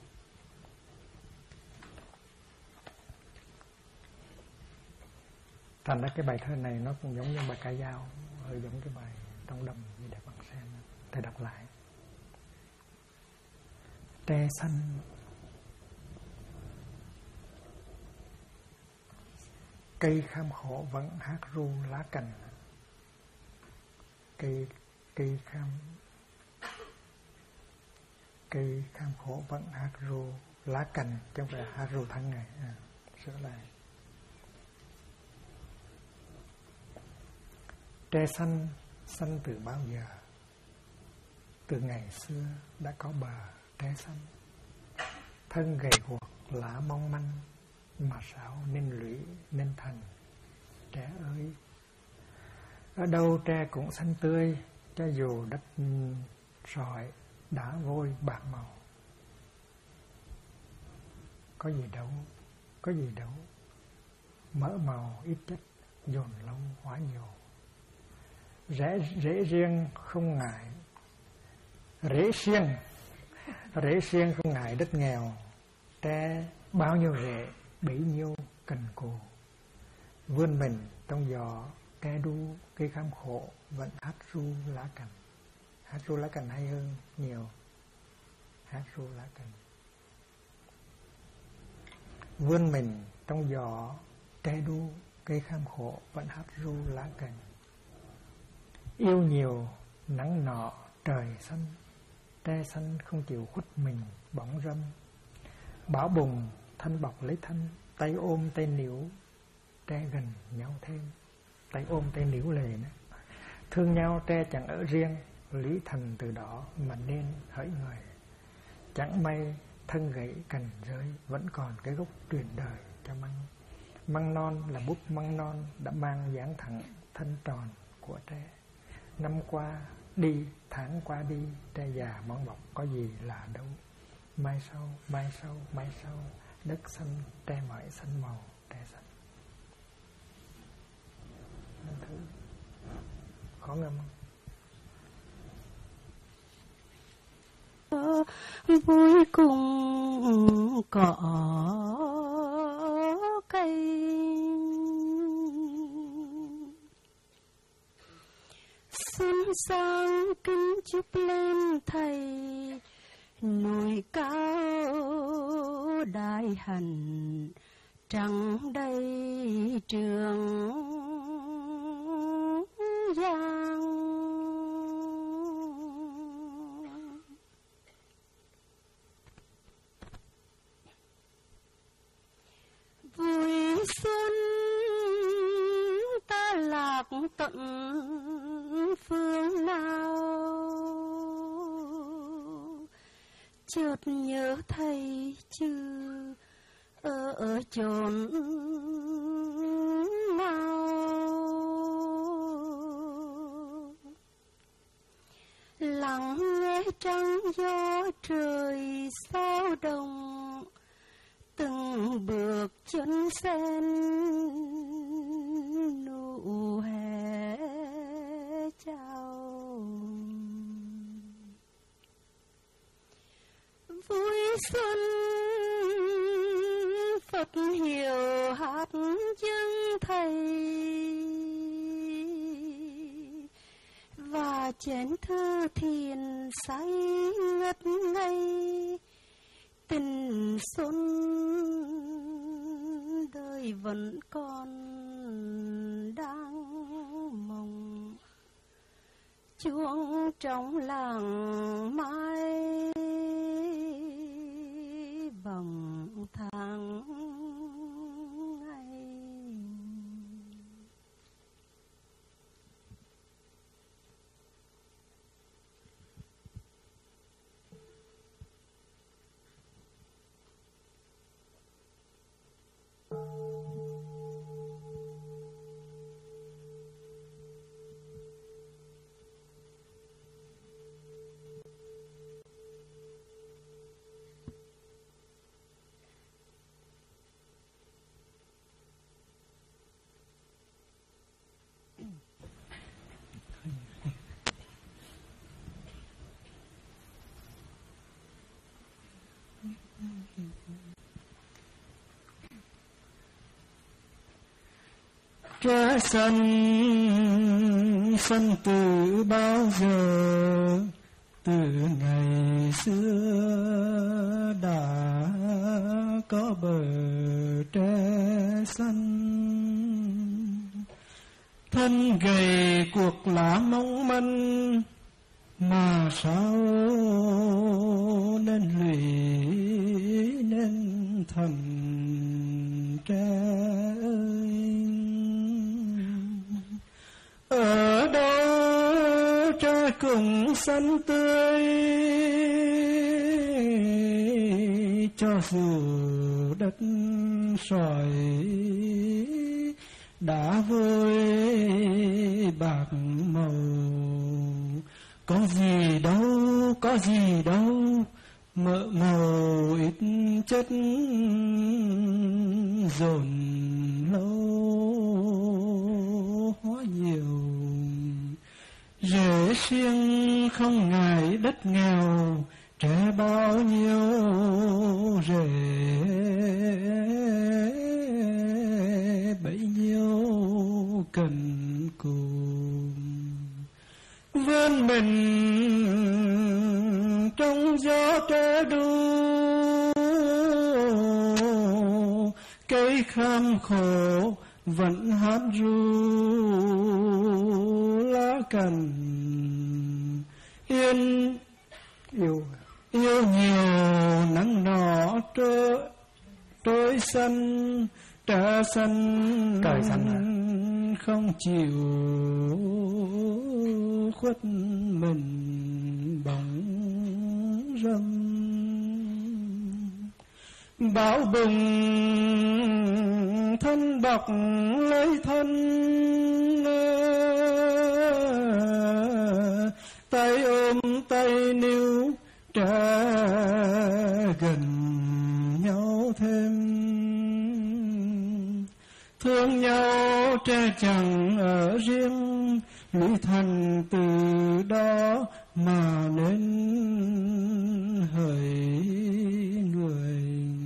Thành ra cái bài thơ này nó cũng giống như bài ca dao, hơi giống cái bài Trong Đầm Như Đẹp Bằng Sen. Thầy đọc lại. Tre xanh cây kham khổ vẫn hát ru lá cành. Cây kham khổ vẫn hát ru lá cành, chứ không phải hát ru tháng ngày. Sửa lại. Tre xanh xanh từ bao giờ? Từ ngày xưa đã có bờ tre xanh. Thân gầy guộc lá mong manh, mà sao nên lũy nên thành. Tre ơi, ở đâu tre cũng xanh tươi, cho dù đất sỏi đá vôi bạc màu. Có gì đâu, mỡ màu ít chất, dồn lâu hóa nhiều. Rễ riêng không ngại, rễ xiên không ngại đất nghèo. Tre bao nhiêu rễ, bấy nhiêu cần cù. Vươn mình trong gió tre đu, cây kham khổ vẫn hát ru lá cành. Hát ru lá cành hay hơn nhiều. Hát ru lá cành. Vươn mình trong gió tre đu, cây kham khổ vẫn hát ru lá cành. Yêu nhiều nắng nọ trời xanh, tre xanh không chịu khuất mình bóng râm. Bão bùng thân bọc lấy thân, tay ôm tay níu, tre gần nhau thêm. Tay ôm tay níu lề nữa. Thương nhau tre chẳng ở riêng, lý thành từ đó mà nên hỡi người. Chẳng may thân gãy cành rơi, vẫn còn cái gốc truyền đời cho măng. Măng non là bút măng non đã mang dáng thẳng thân tròn của tre. Năm qua đi, tháng qua đi, tre già mong mọc có gì là đâu. Mai sau, đất xanh, tre mãi xanh màu, tre xanh. Thứ khó ngâm không? Vui cùng cỏ cây, xuân sang kính chúc lên thầy, núi cao đại hành trăng đầy trường giang. Vui xuân ta lạc tận phương nào, chợt nhớ thầy chứ ở chốn nào. Lắng nghe trăng gió trời sao động, từng bước chân sen nụ hè chào. Vui xuân Phật hiểu hát dâng thầy, và chén thơ thiền say ngất ngây. Tình xuân đời vẫn còn đang mộng, chuông trong làng mai bằng tháng ngày. Trẻ sanh từ bao giờ, từ ngày xưa đã có bờ trẻ xanh. Thân gầy cuộc lá mong manh, mà sao nên lụy nên thành trẻ ơi. Ở đâu trái cùng xanh tươi, cho dù đất sỏi đã vơi bạc màu. Có gì đâu mỡ màu ít chất dồn lâu hóa nhiều. Rễ siêng không ngại đất nghèo, trẻ bao nhiêu rễ bấy nhiêu cần cù. Vươn mình trong gió trẻ đu, cây kham khổ vẫn hát ru lá cành. Yêu nhiều nắng nọ trôi xanh, trời xanh không chịu khuất mình bóng râm. Bão bùng thân bọc lấy thân, tay ôm tay níu trẻ gần nhau thêm. Thương nhau trẻ chẳng ở riêng, lũy thành từ đó mà nên hỡi người.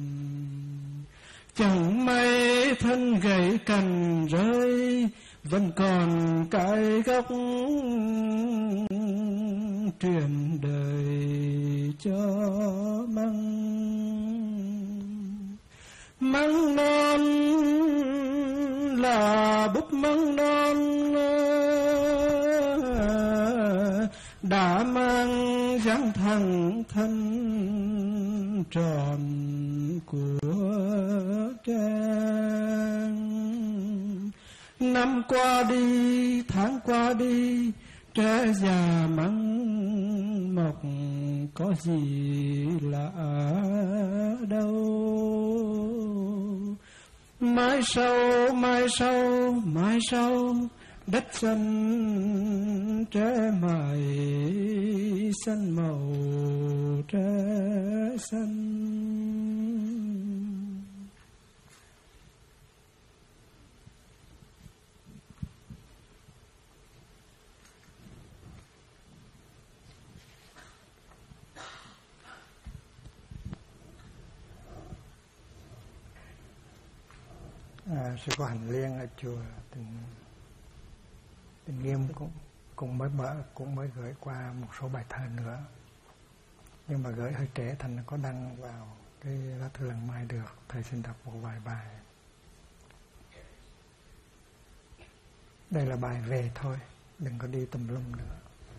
Chẳng may thân gãy cành rơi, vẫn còn cái gốc truyền đời cho măng. Măng non là búp măng non, đã mang dáng thẳng thân tròn của trang. Năm qua đi, tháng qua đi, trẻ già măng mọc có gì lạ đâu. Mai sau đất xanh trẻ mãi xanh màu trẻ xanh. Sư có hành liên ở chùa Tình Nghiêm cũng mới gửi qua một số bài thơ nữa, nhưng mà gửi hơi trễ thành có đăng vào cái lá thư lần mai được. Thầy xin đọc một vài bài. Đây là bài về thôi, đừng có đi tùm lum nữa.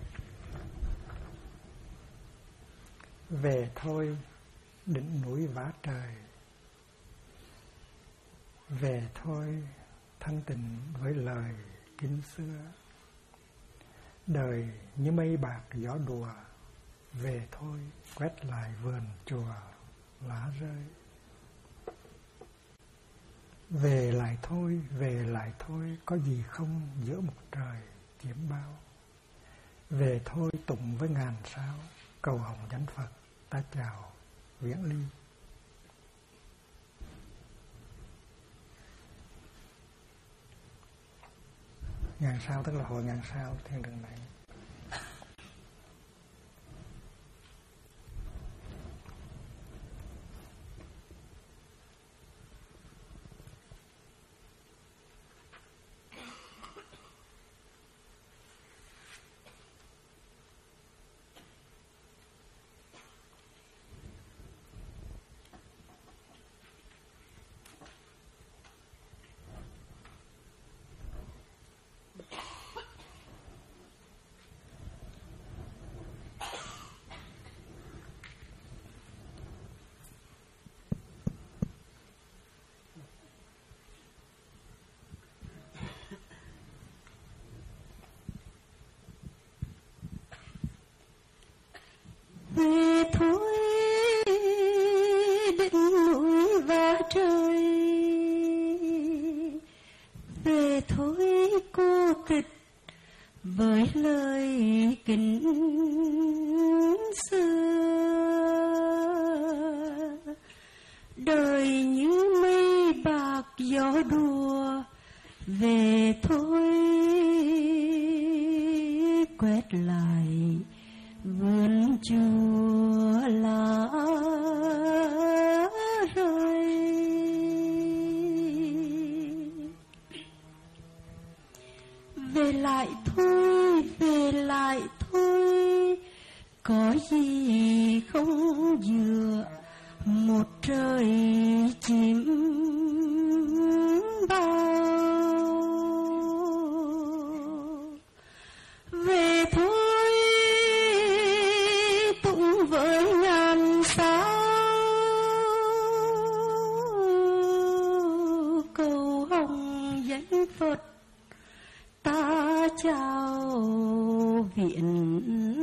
Về thôi đỉnh núi vá trời, về thôi thanh tình với lời kính xưa. Đời như mây bạc gió đùa, về thôi quét lại vườn chùa lá rơi. Về lại thôi có gì không giữa một trời chiếm bao. Về thôi tụng với ngàn sao, cầu hồng chánh Phật ta chào viễn ly. Ngàn sao tức là hội ngàn sao thiên đường này. thôi đỉnh núi và trời, về thôi cô tịch với lời kính xưa. Đời như mây bạc gió đùa, về thôi quét lại vườn chùa lá rơi. Về lại thôi, về lại thôi, có gì không dựa một trời chim bao. Về thôi tụng với ngàn sao, cầu hồng danh Phật ta chào viện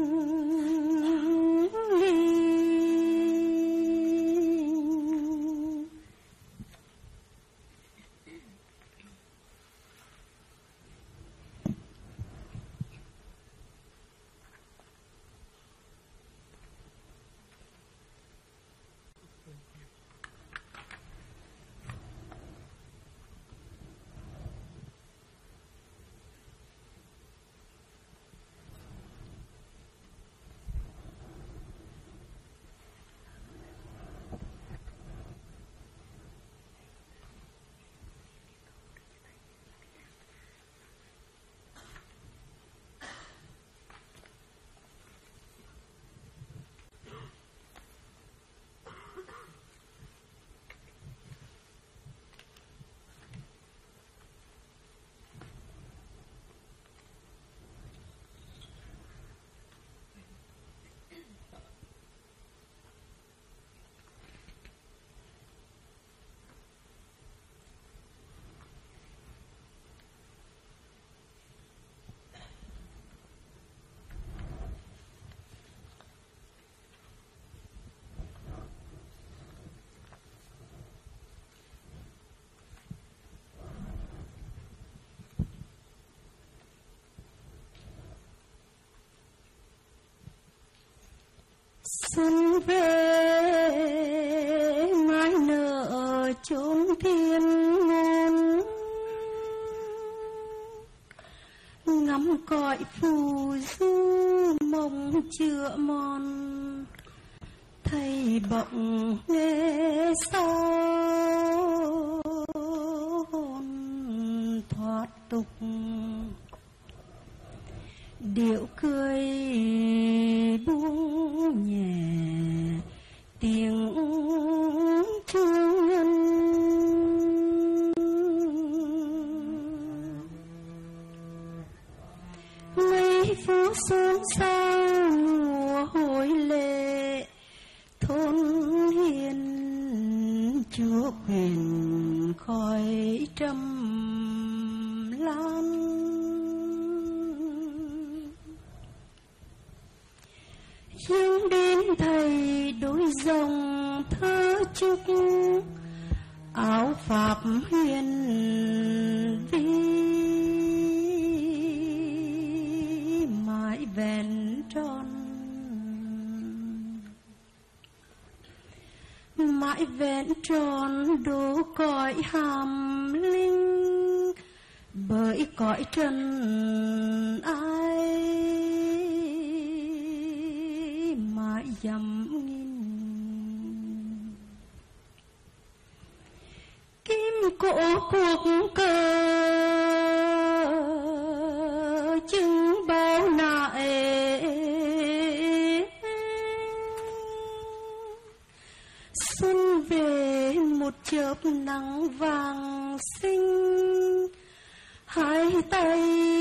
linh. Xuân về mãi nở chốn thiên môn, ngắm cõi phù du mộng chữa mòn. Thầy bỗng nghe sao hồn thoát tục, điệu cười buông nhẹ tiếng chuông ngân. Mây phố xôn xao mùa hồi lệ, thôn hiền chúa quyền khói trầm lan. Hướng đến thầy đôi dòng thơ chúc, áo pháp huyền vi mãi vẹn tròn, mãi vẹn tròn đủ cõi hàm linh. Bởi cõi trần ai mãi dầm nghìn, kim cổ cuộc cờ chứng bao nại. Xuân về một chớp nắng vàng xinh, hai tay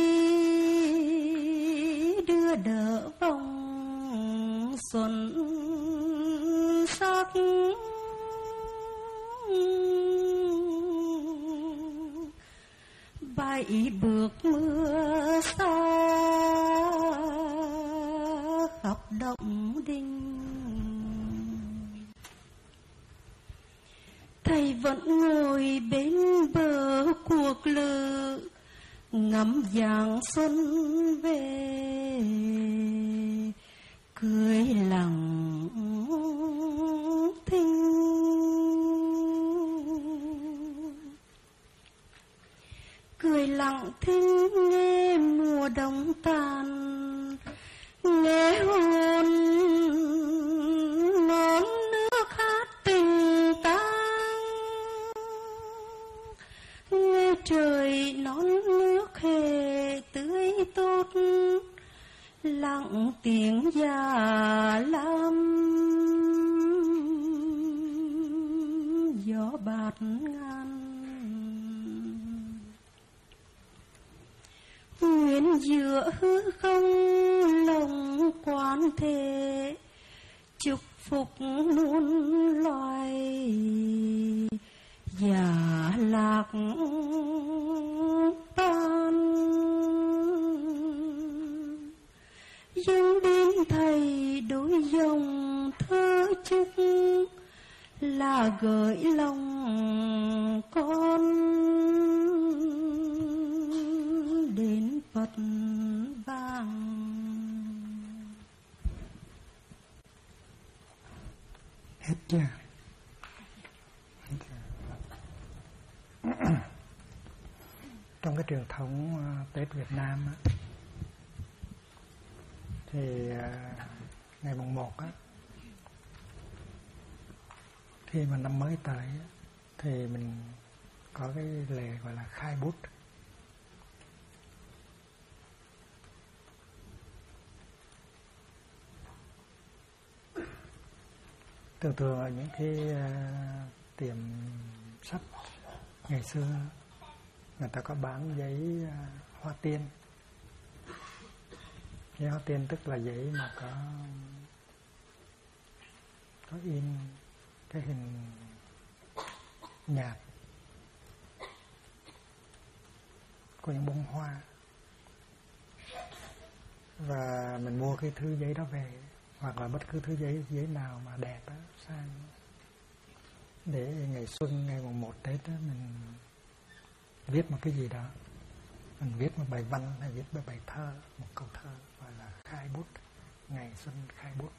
đưa đỡ vòng xuân sắc. Bảy bước mưa xa khắp động đình, vẫn ngồi bên bờ cuộc lự, ngắm giáng xuân về, cười lặng thinh. Cười lặng thinh nghe mùa đông tàn, nghe hồn ngón nước hát tình tang, nghe trời nón nước hề tươi tốt, lặng tiếng già lam gió bạt ngàn. Nguyện giữa hư không lòng quán thế, chúc phục muôn loài già lạc tan. Dâng đến thầy đôi dòng thơ chúc, là gửi lòng con đến Phật vang. Hết chưa? Trong cái truyền thống Tết Việt Nam á, thì ngày mùng 1 á, khi mà năm mới tới á, thì mình có cái lễ gọi là khai bút. Thường thường ở những cái tiệm sách ngày xưa người ta có bán giấy hoa tiên. Giấy hoa tiên tức là giấy mà có in cái hình nhạt của những bông hoa, và mình mua cái thứ giấy đó về, hoặc là bất cứ thứ giấy nào mà đẹp á, sang, để ngày xuân, ngày mùng 1 Tết á, mình viết một cái gì đó, mình viết một bài văn hay viết một bài thơ, một câu thơ, gọi là khai bút, ngày xuân khai bút.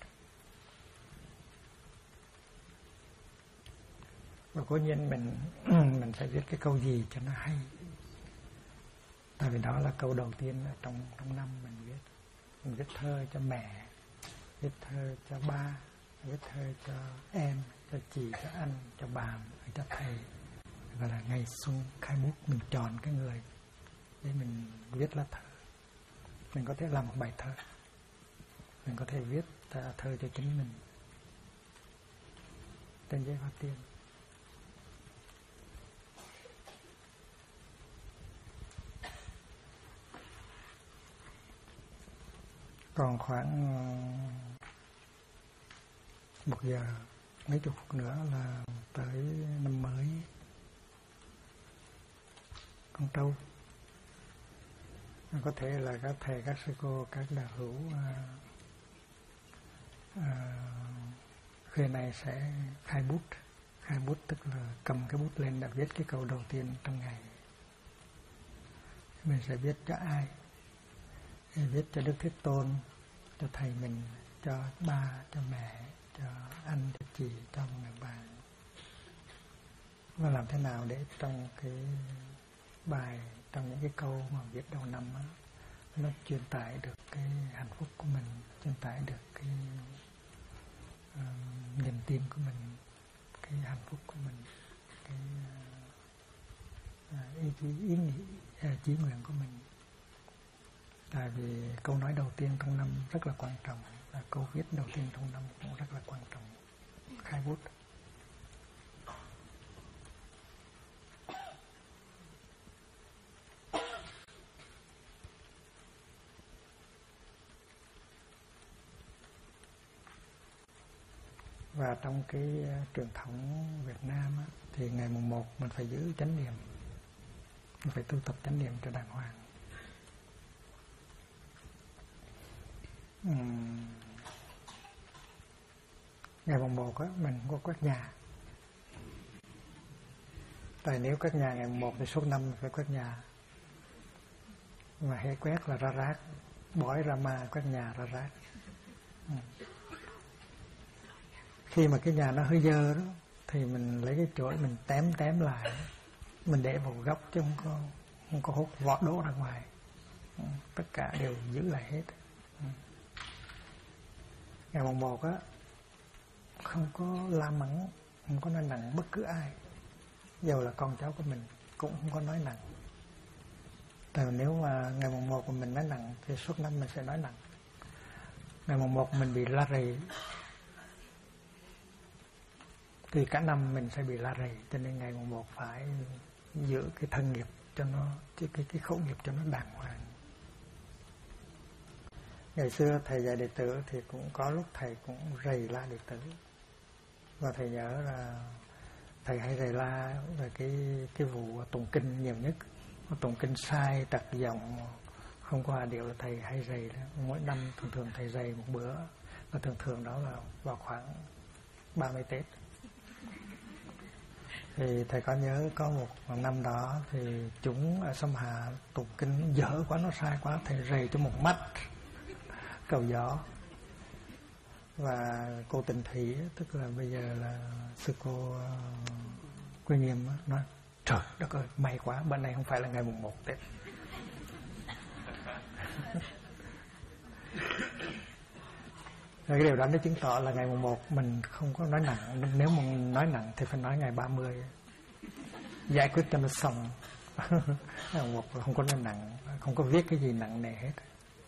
Và cố nhiên mình sẽ viết cái câu gì cho nó hay, tại vì đó là câu đầu tiên trong năm mình viết. Mình viết thơ cho mẹ, viết thơ cho ba, viết thơ cho em, cho chị, cho anh, cho bà, cho thầy. Gọi là ngày xuân khai bút. Mình chọn cái người để mình viết lá thơ. Mình có thể làm một bài thơ, mình có thể viết thơ cho chính mình trên giấy hoa tiên. Còn khoảng 1 giờ mấy chục phút nữa là tới năm mới con trâu. Có thể là các thầy, các sư cô, các đạo hữu khuya này sẽ khai bút. Khai bút tức là cầm cái bút lên để viết cái câu đầu tiên trong ngày. Mình sẽ viết cho ai? Viết cho Đức Thế Tôn, cho thầy mình, cho ba, cho mẹ, cho anh, cho chị, cho người bạn. Và làm thế nào để trong cái bài, trong những cái câu mà viết đầu năm đó, nó truyền tải được cái hạnh phúc của mình, truyền tải được cái niềm tin của mình, cái hạnh phúc của mình, cái ý nghĩ, chí nguyện của mình. Tại vì câu nói đầu tiên trong năm rất là quan trọng, và câu viết đầu tiên trong năm cũng rất là quan trọng. Khai bút. Và trong cái truyền thống Việt Nam á, thì ngày mùng 1 mình phải giữ chánh niệm, mình phải tu tập chánh niệm cho đàng hoàng. Ngày mùng 1 á, mình có quét nhà. Tại nếu quét nhà ngày 1 thì suốt năm phải quét nhà. Mà hay quét là ra rác, bói ra ma, quét nhà ra rác. Khi mà cái nhà nó hơi dơ đó thì mình lấy cái chổi mình tém lại, mình để vào góc chứ không có hút vỏ đổ ra ngoài. Tất cả đều giữ lại hết. Ngày mùng 1 á, không có la mắng, không có nói nặng bất cứ ai, dầu là con cháu của mình cũng không có nói nặng. Tại nếu mà ngày mùng 1 mà mình nói nặng thì suốt năm mình sẽ nói nặng. Ngày mùng 1 mình bị la rầy thì cả năm mình sẽ bị la rầy. Cho nên ngày mùng 1 phải giữ cái thân nghiệp cho nó, cái khẩu nghiệp cho nó đàng hoàng. Ngày xưa thầy dạy đệ tử thì cũng có lúc thầy cũng rầy la đệ tử. Và thầy nhớ là thầy hay rầy la về cái vụ tụng kinh nhiều nhất. Tụng kinh sai, trật giọng, không có hòa điệu là thầy hay rầy đó. Mỗi năm thường thầy rầy một bữa. Và thường đó là vào khoảng 30 Tết. Thì thầy có nhớ có một năm đó thì chúng ở Sông Hà tụng kinh dở quá, nó sai quá, thầy rầy cho một mắt cầu gió. Và cô Tịnh Thủy, tức là bây giờ là sư cô Quy Nghiêm, nói trời đất ơi, may quá, bữa nay không phải là ngày mùng 1 Tết. Cái điều đó nó chứng tỏ là ngày mùng 1 mình không có nói nặng. Nếu mà nói nặng thì phải nói ngày 30, giải quyết cho nó xong. Ngày mùng 1 không có nói nặng, không có viết cái gì nặng nề hết.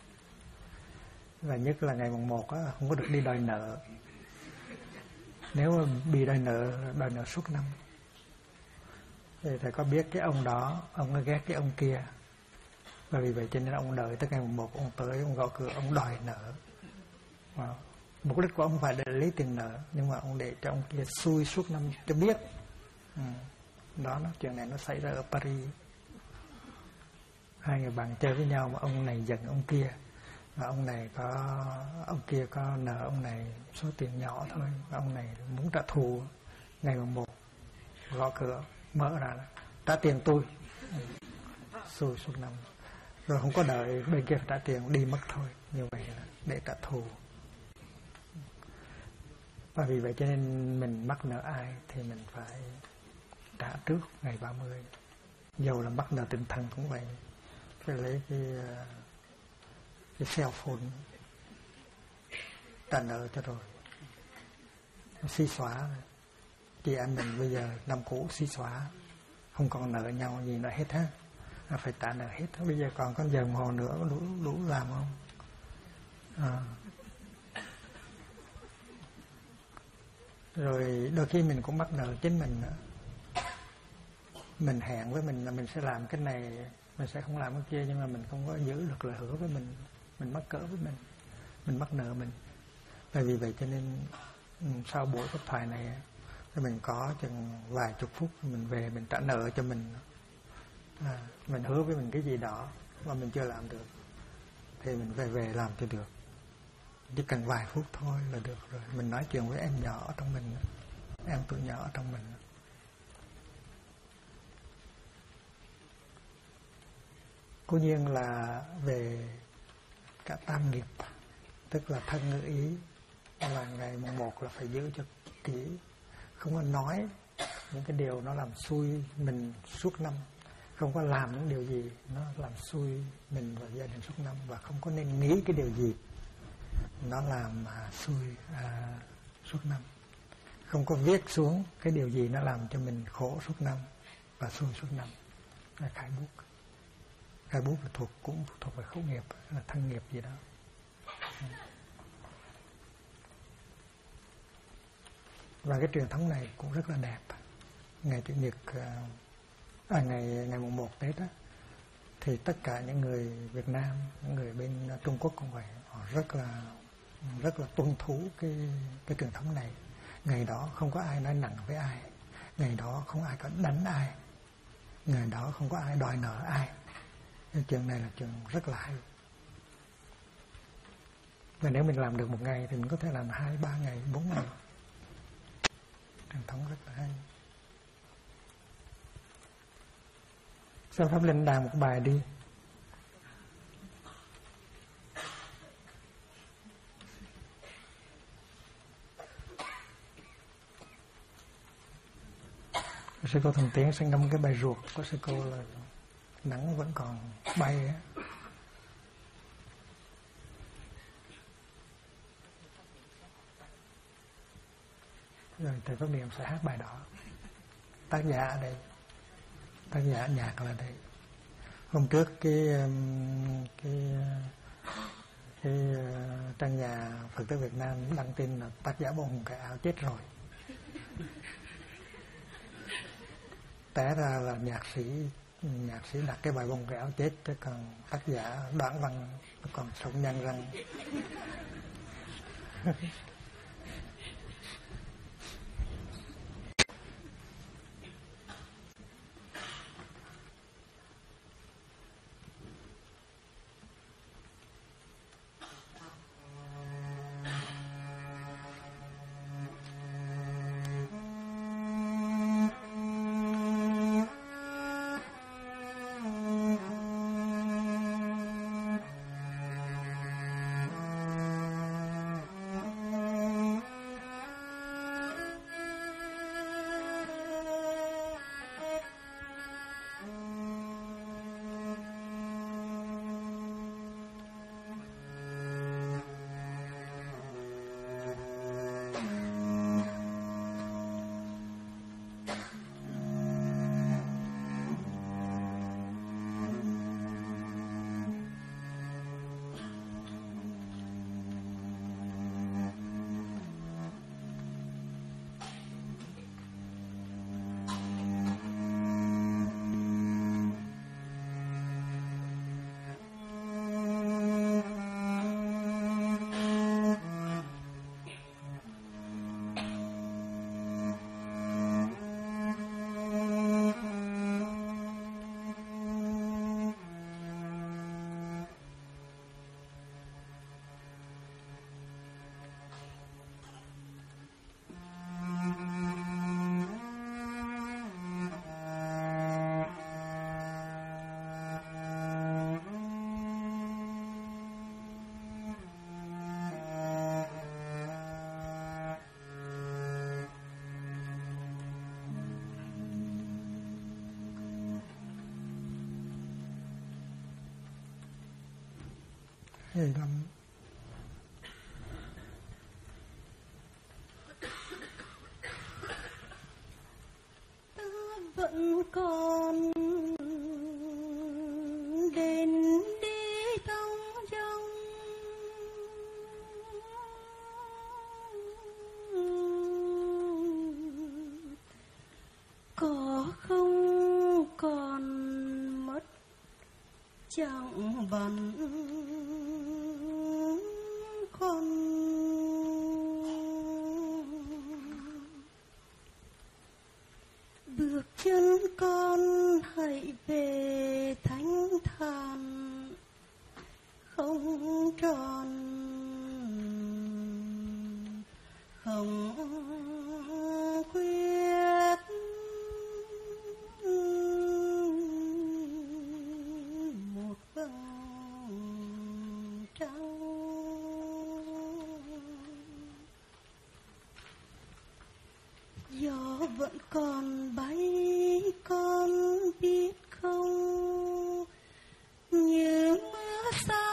Và nhất là ngày mùng 1 á, không có được đi đòi nợ. Nếu mà bị đòi nợ suốt năm. Thì thầy có biết cái ông đó, ông nó ghét cái ông kia. Và vì vậy cho nên ông đợi tới ngày mùng 1, ông tới, ông gõ cửa, ông đòi nợ. Mục đích của ông phải để lấy tiền nợ, nhưng mà ông để cho ông kia xui suốt năm cho biết. Đó, chuyện này nó xảy ra ở Paris. Hai người bạn chơi với nhau mà ông này giận ông kia. Và ông kia có nợ ông này số tiền nhỏ thôi. Và ông này muốn trả thù. Ngày mùng 1 gõ cửa, mở ra là trả tiền tôi. Xui suốt năm. Rồi không có đợi bên kia phải trả tiền, đi mất thôi. Như vậy là để trả thù. Và vì vậy cho nên mình mắc nợ ai thì mình phải trả trước ngày 30. Dầu là mắc nợ tinh thần cũng vậy. Phải lấy cái cell phone trả nợ cho rồi. Xí xóa. Chị em mình bây giờ năm cũ xí xóa, không còn nợ nhau gì nữa hết á. Phải trả nợ hết. Bây giờ còn con giờ đồng hồ nữa có đủ làm không? Rồi đôi khi mình cũng mắc nợ chính mình nữa. Mình hẹn với mình là mình sẽ làm cái này, mình sẽ không làm cái kia, nhưng mà mình không có giữ được lời hứa với mình mắc cỡ với mình mắc nợ mình. Tại vì vậy cho nên sau buổi pháp thoại này thì mình có chừng vài chục phút mình về mình trả nợ cho mình. Mình hứa với mình cái gì đó mà mình chưa làm được thì mình về làm cho được. Chỉ cần vài phút thôi là được rồi. Mình nói chuyện với em nhỏ trong mình, em tuổi nhỏ trong mình. Cố nhiên là về cả tam nghiệp, tức là thân ngữ ý, là ngày mùng 1 là phải giữ cho kỹ, không có nói những cái điều nó làm xui mình suốt năm, không có làm những điều gì nó làm xui mình và gia đình suốt năm, và không có nên nghĩ cái điều gì nó làm xui suốt năm, không có viết xuống cái điều gì nó làm cho mình khổ suốt năm và xui suốt năm. Là khai bút là cũng thuộc về khẩu nghiệp, là thân nghiệp gì đó. Và cái truyền thống này cũng rất là đẹp. Ngày Chủ nhật, ngày mùng 1 Tết á, thì tất cả những người Việt Nam, những người bên Trung Quốc cũng vậy, họ rất là tuân thủ cái truyền thống này. Ngày đó không có ai nói nặng với ai, ngày đó không ai có đánh ai, ngày đó không có ai đòi nợ ai. Cái chuyện này là chuyện rất là hay. Và nếu mình làm được một ngày thì mình có thể làm 2, 3 ngày, 4 ngày. Truyền thống rất là hay. Xin Pháp lên đàn một bài đi. Sư cô Thần Tiến sẽ ngâm cái bài ruột của sư cô là nắng vẫn còn bay á. Rồi thầy Pháp Niệm sẽ hát bài đó. Tác giả ở đây, tác giả nhạc là đây. Hôm trước cái trang nhà Phật tử Việt Nam đăng tin là tác giả Bông Hùng Cải Áo chết rồi. Té ra là nhạc sĩ đặt cái bài Bông Cải Áo chết, chứ còn tác giả Đoạn Văn còn sống nhân răng. Hay lắm. Ta vẫn còn đến đi trong dòng, có không còn mất chẳng bận con. Bước chân con hãy về thánh thản, không tròn không khuyết một vầng trăng. Gió vẫn còn bay, con biết không, như mưa xa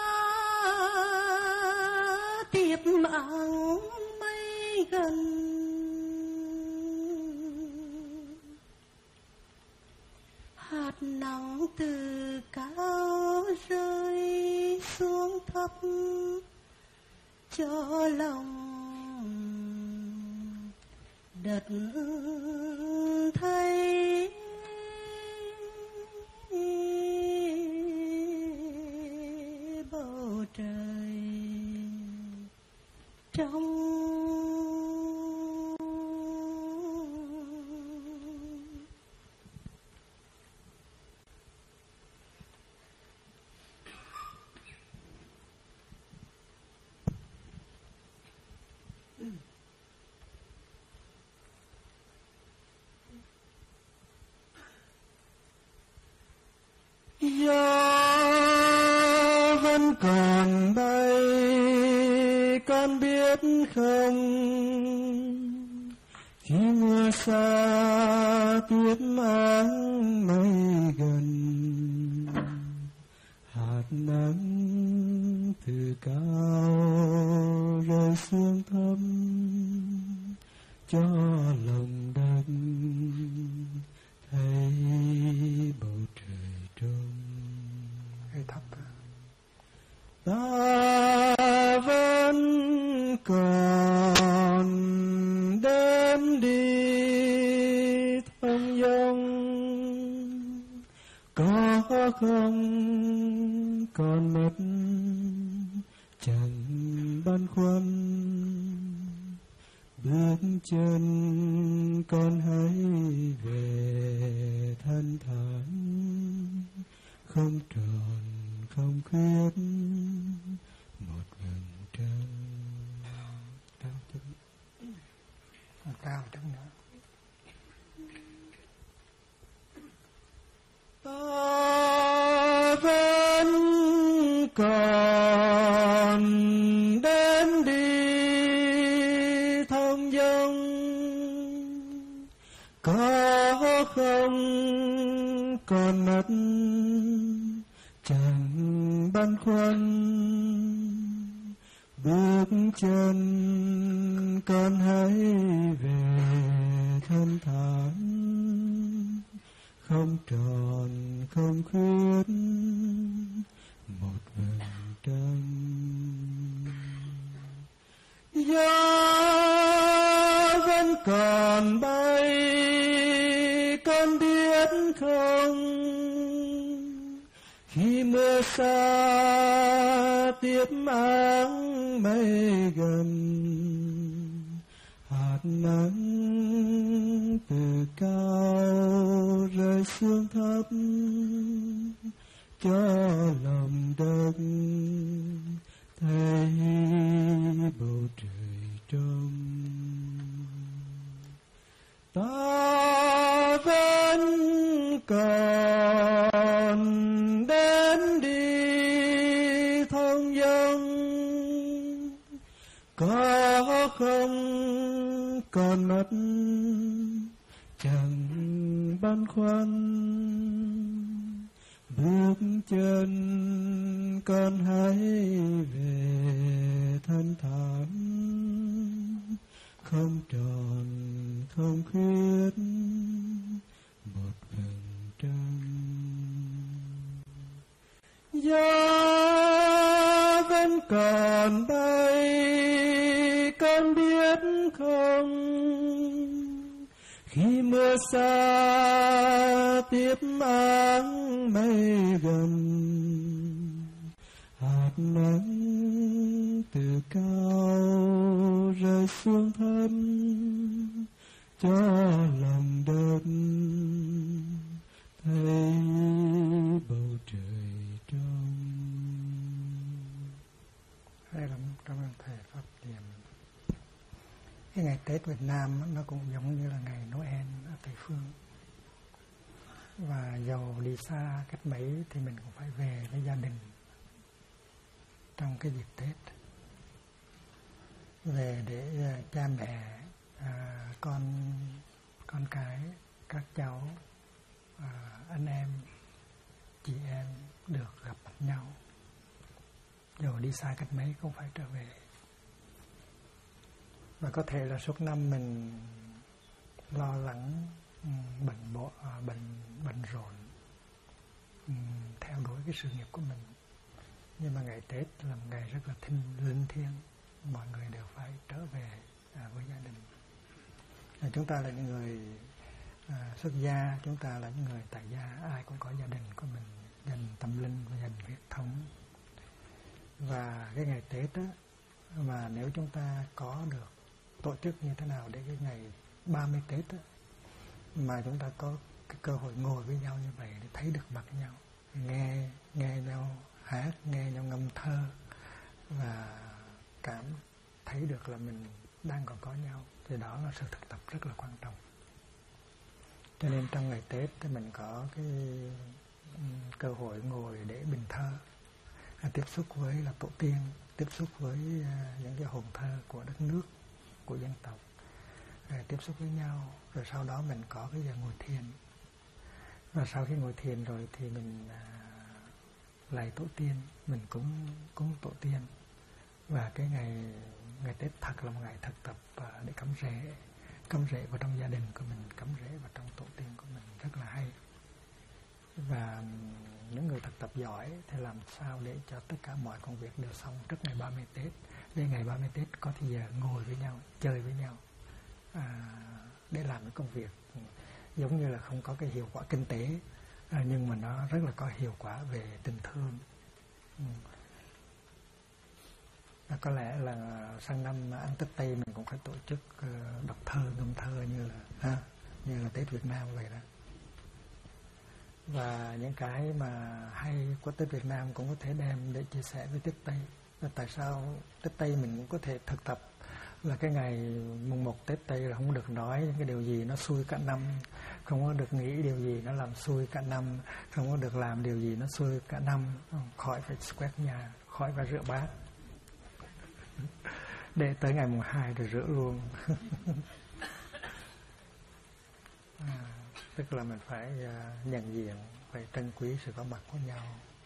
tiếp áng mây gần. Hạt nắng từ cao rơi xuống thấp, cho lòng đất thấy bầu trời trong. biết không, khi mưa xa tuyết mang mây gần, hạt nắng từ cao rơi xuống thấm, cho lòng đất thấy bầu trời trong. Ta vẫn còn đêm đi thông dong, có không còn mất chẳng băn khoăn, bước chân con hãy về thanh thản, không tròn không khuyết một vầng trăng. Cao trăng nữa. Ta vẫn còn đến đi thông dong, có không còn mất chẳng băn khoăn, bước chân con hãy về thanh thản, không tròn không khuyết một vầng trăng. Gió vẫn còn bay, con biết không, khi mưa xa tiếp áng mây gần, hạt nắng từ cao rơi xuống thấp, cho lòng đất thấy bầu trời trong. Ta vẫn còn đến đi thông dong, có không còn mất chẳng băn khoăn, bước chân con hãy về thanh thản, không tròn không khuyết một vầng trăng. Gió vẫn còn bay, con biết không, khi mưa xa tiếp áng mây gần, hạt nắng từ cao rơi xuống thấp, cho lòng đất thấy bầu trời trong. Đây là một trong những thầy Pháp Niệm. Cái ngày Tết Việt Nam nó cũng giống như là ngày Noel ở Tây Phương. Và dầu đi xa cách mấy thì mình cũng phải về với gia đình trong cái dịp Tết. Về để cha mẹ, con cái, các cháu, anh em, chị em được gặp mặt nhau. Dầu đi xa cách mấy cũng phải trở về. Và có thể là suốt năm mình lo lắng, bận rộn, theo đuổi cái sự nghiệp của mình. Nhưng mà ngày Tết là một ngày rất là linh thiêng, mọi người đều phải trở về với gia đình. Chúng ta là những người xuất gia, chúng ta là những người tại gia, ai cũng có gia đình của mình, gia đình tâm linh và gia đình huyết thống. Và cái ngày Tết á, mà nếu chúng ta có được tổ chức như thế nào để cái ngày 30 Tết á, mà chúng ta có cái cơ hội ngồi với nhau như vậy để thấy được mặt nhau, nghe nhau hát, nghe nhau ngâm thơ và cảm thấy được là mình đang còn có nhau, thì đó là sự thực tập rất là quan trọng. Cho nên trong ngày Tết thì mình có cái cơ hội ngồi để bình thơ, tiếp xúc với là tổ tiên, tiếp xúc với những cái hồn thơ của đất nước, của dân tộc, tiếp xúc với nhau. Rồi sau đó mình có cái giờ ngồi thiền, và sau khi ngồi thiền rồi thì mình lạy tổ tiên, mình cúng tổ tiên. Và cái ngày Tết thật là một ngày thực tập để cắm rễ vào trong gia đình của mình, cắm rễ vào trong tổ tiên của mình, rất là hay. Và những người thực tập giỏi thì làm sao để cho tất cả mọi công việc đều xong trước ngày 30 Tết. Để ngày 30 Tết có thì giờ ngồi với nhau, chơi với nhau, để làm cái công việc giống như là không có cái hiệu quả kinh tế, nhưng mà nó rất là có hiệu quả về tình thương. Có lẽ là sang năm ăn Tết Tây mình cũng phải tổ chức đọc thơ, ngâm thơ như là Tết Việt Nam vậy đó. Và những cái mà hay của Tết Việt Nam cũng có thể đem để chia sẻ với Tết Tây. Và tại sao Tết Tây mình cũng có thể thực tập là cái ngày mùng 1 Tết Tây là không có được nói những cái điều gì nó xui cả năm, không có được nghĩ điều gì nó làm xui cả năm, không có được làm điều gì nó xui cả năm, khỏi phải quét nhà, khỏi phải rửa bát, để tới ngày mùng 2 rồi rửa luôn. Tức là mình phải nhận diện, phải trân quý sự có mặt của nhau,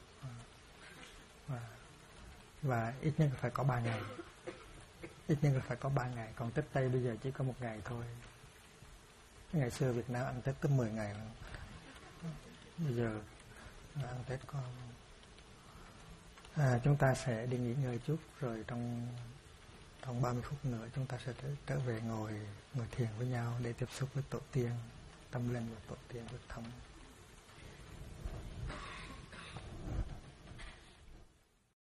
và ít nhất là phải có 3 ngày, ít nhất là phải có 3 ngày. Còn Tết Tây bây giờ chỉ có 1 ngày thôi. Ngày xưa Việt Nam ăn Tết tới 10 ngày rồi. Bây giờ ăn Tết có chúng ta sẽ đi nghỉ ngơi chút, rồi trong 30 phút nữa chúng ta sẽ trở về ngồi thiền với nhau để tiếp xúc với tổ tiên, tâm linh của tổ tiên, với thông.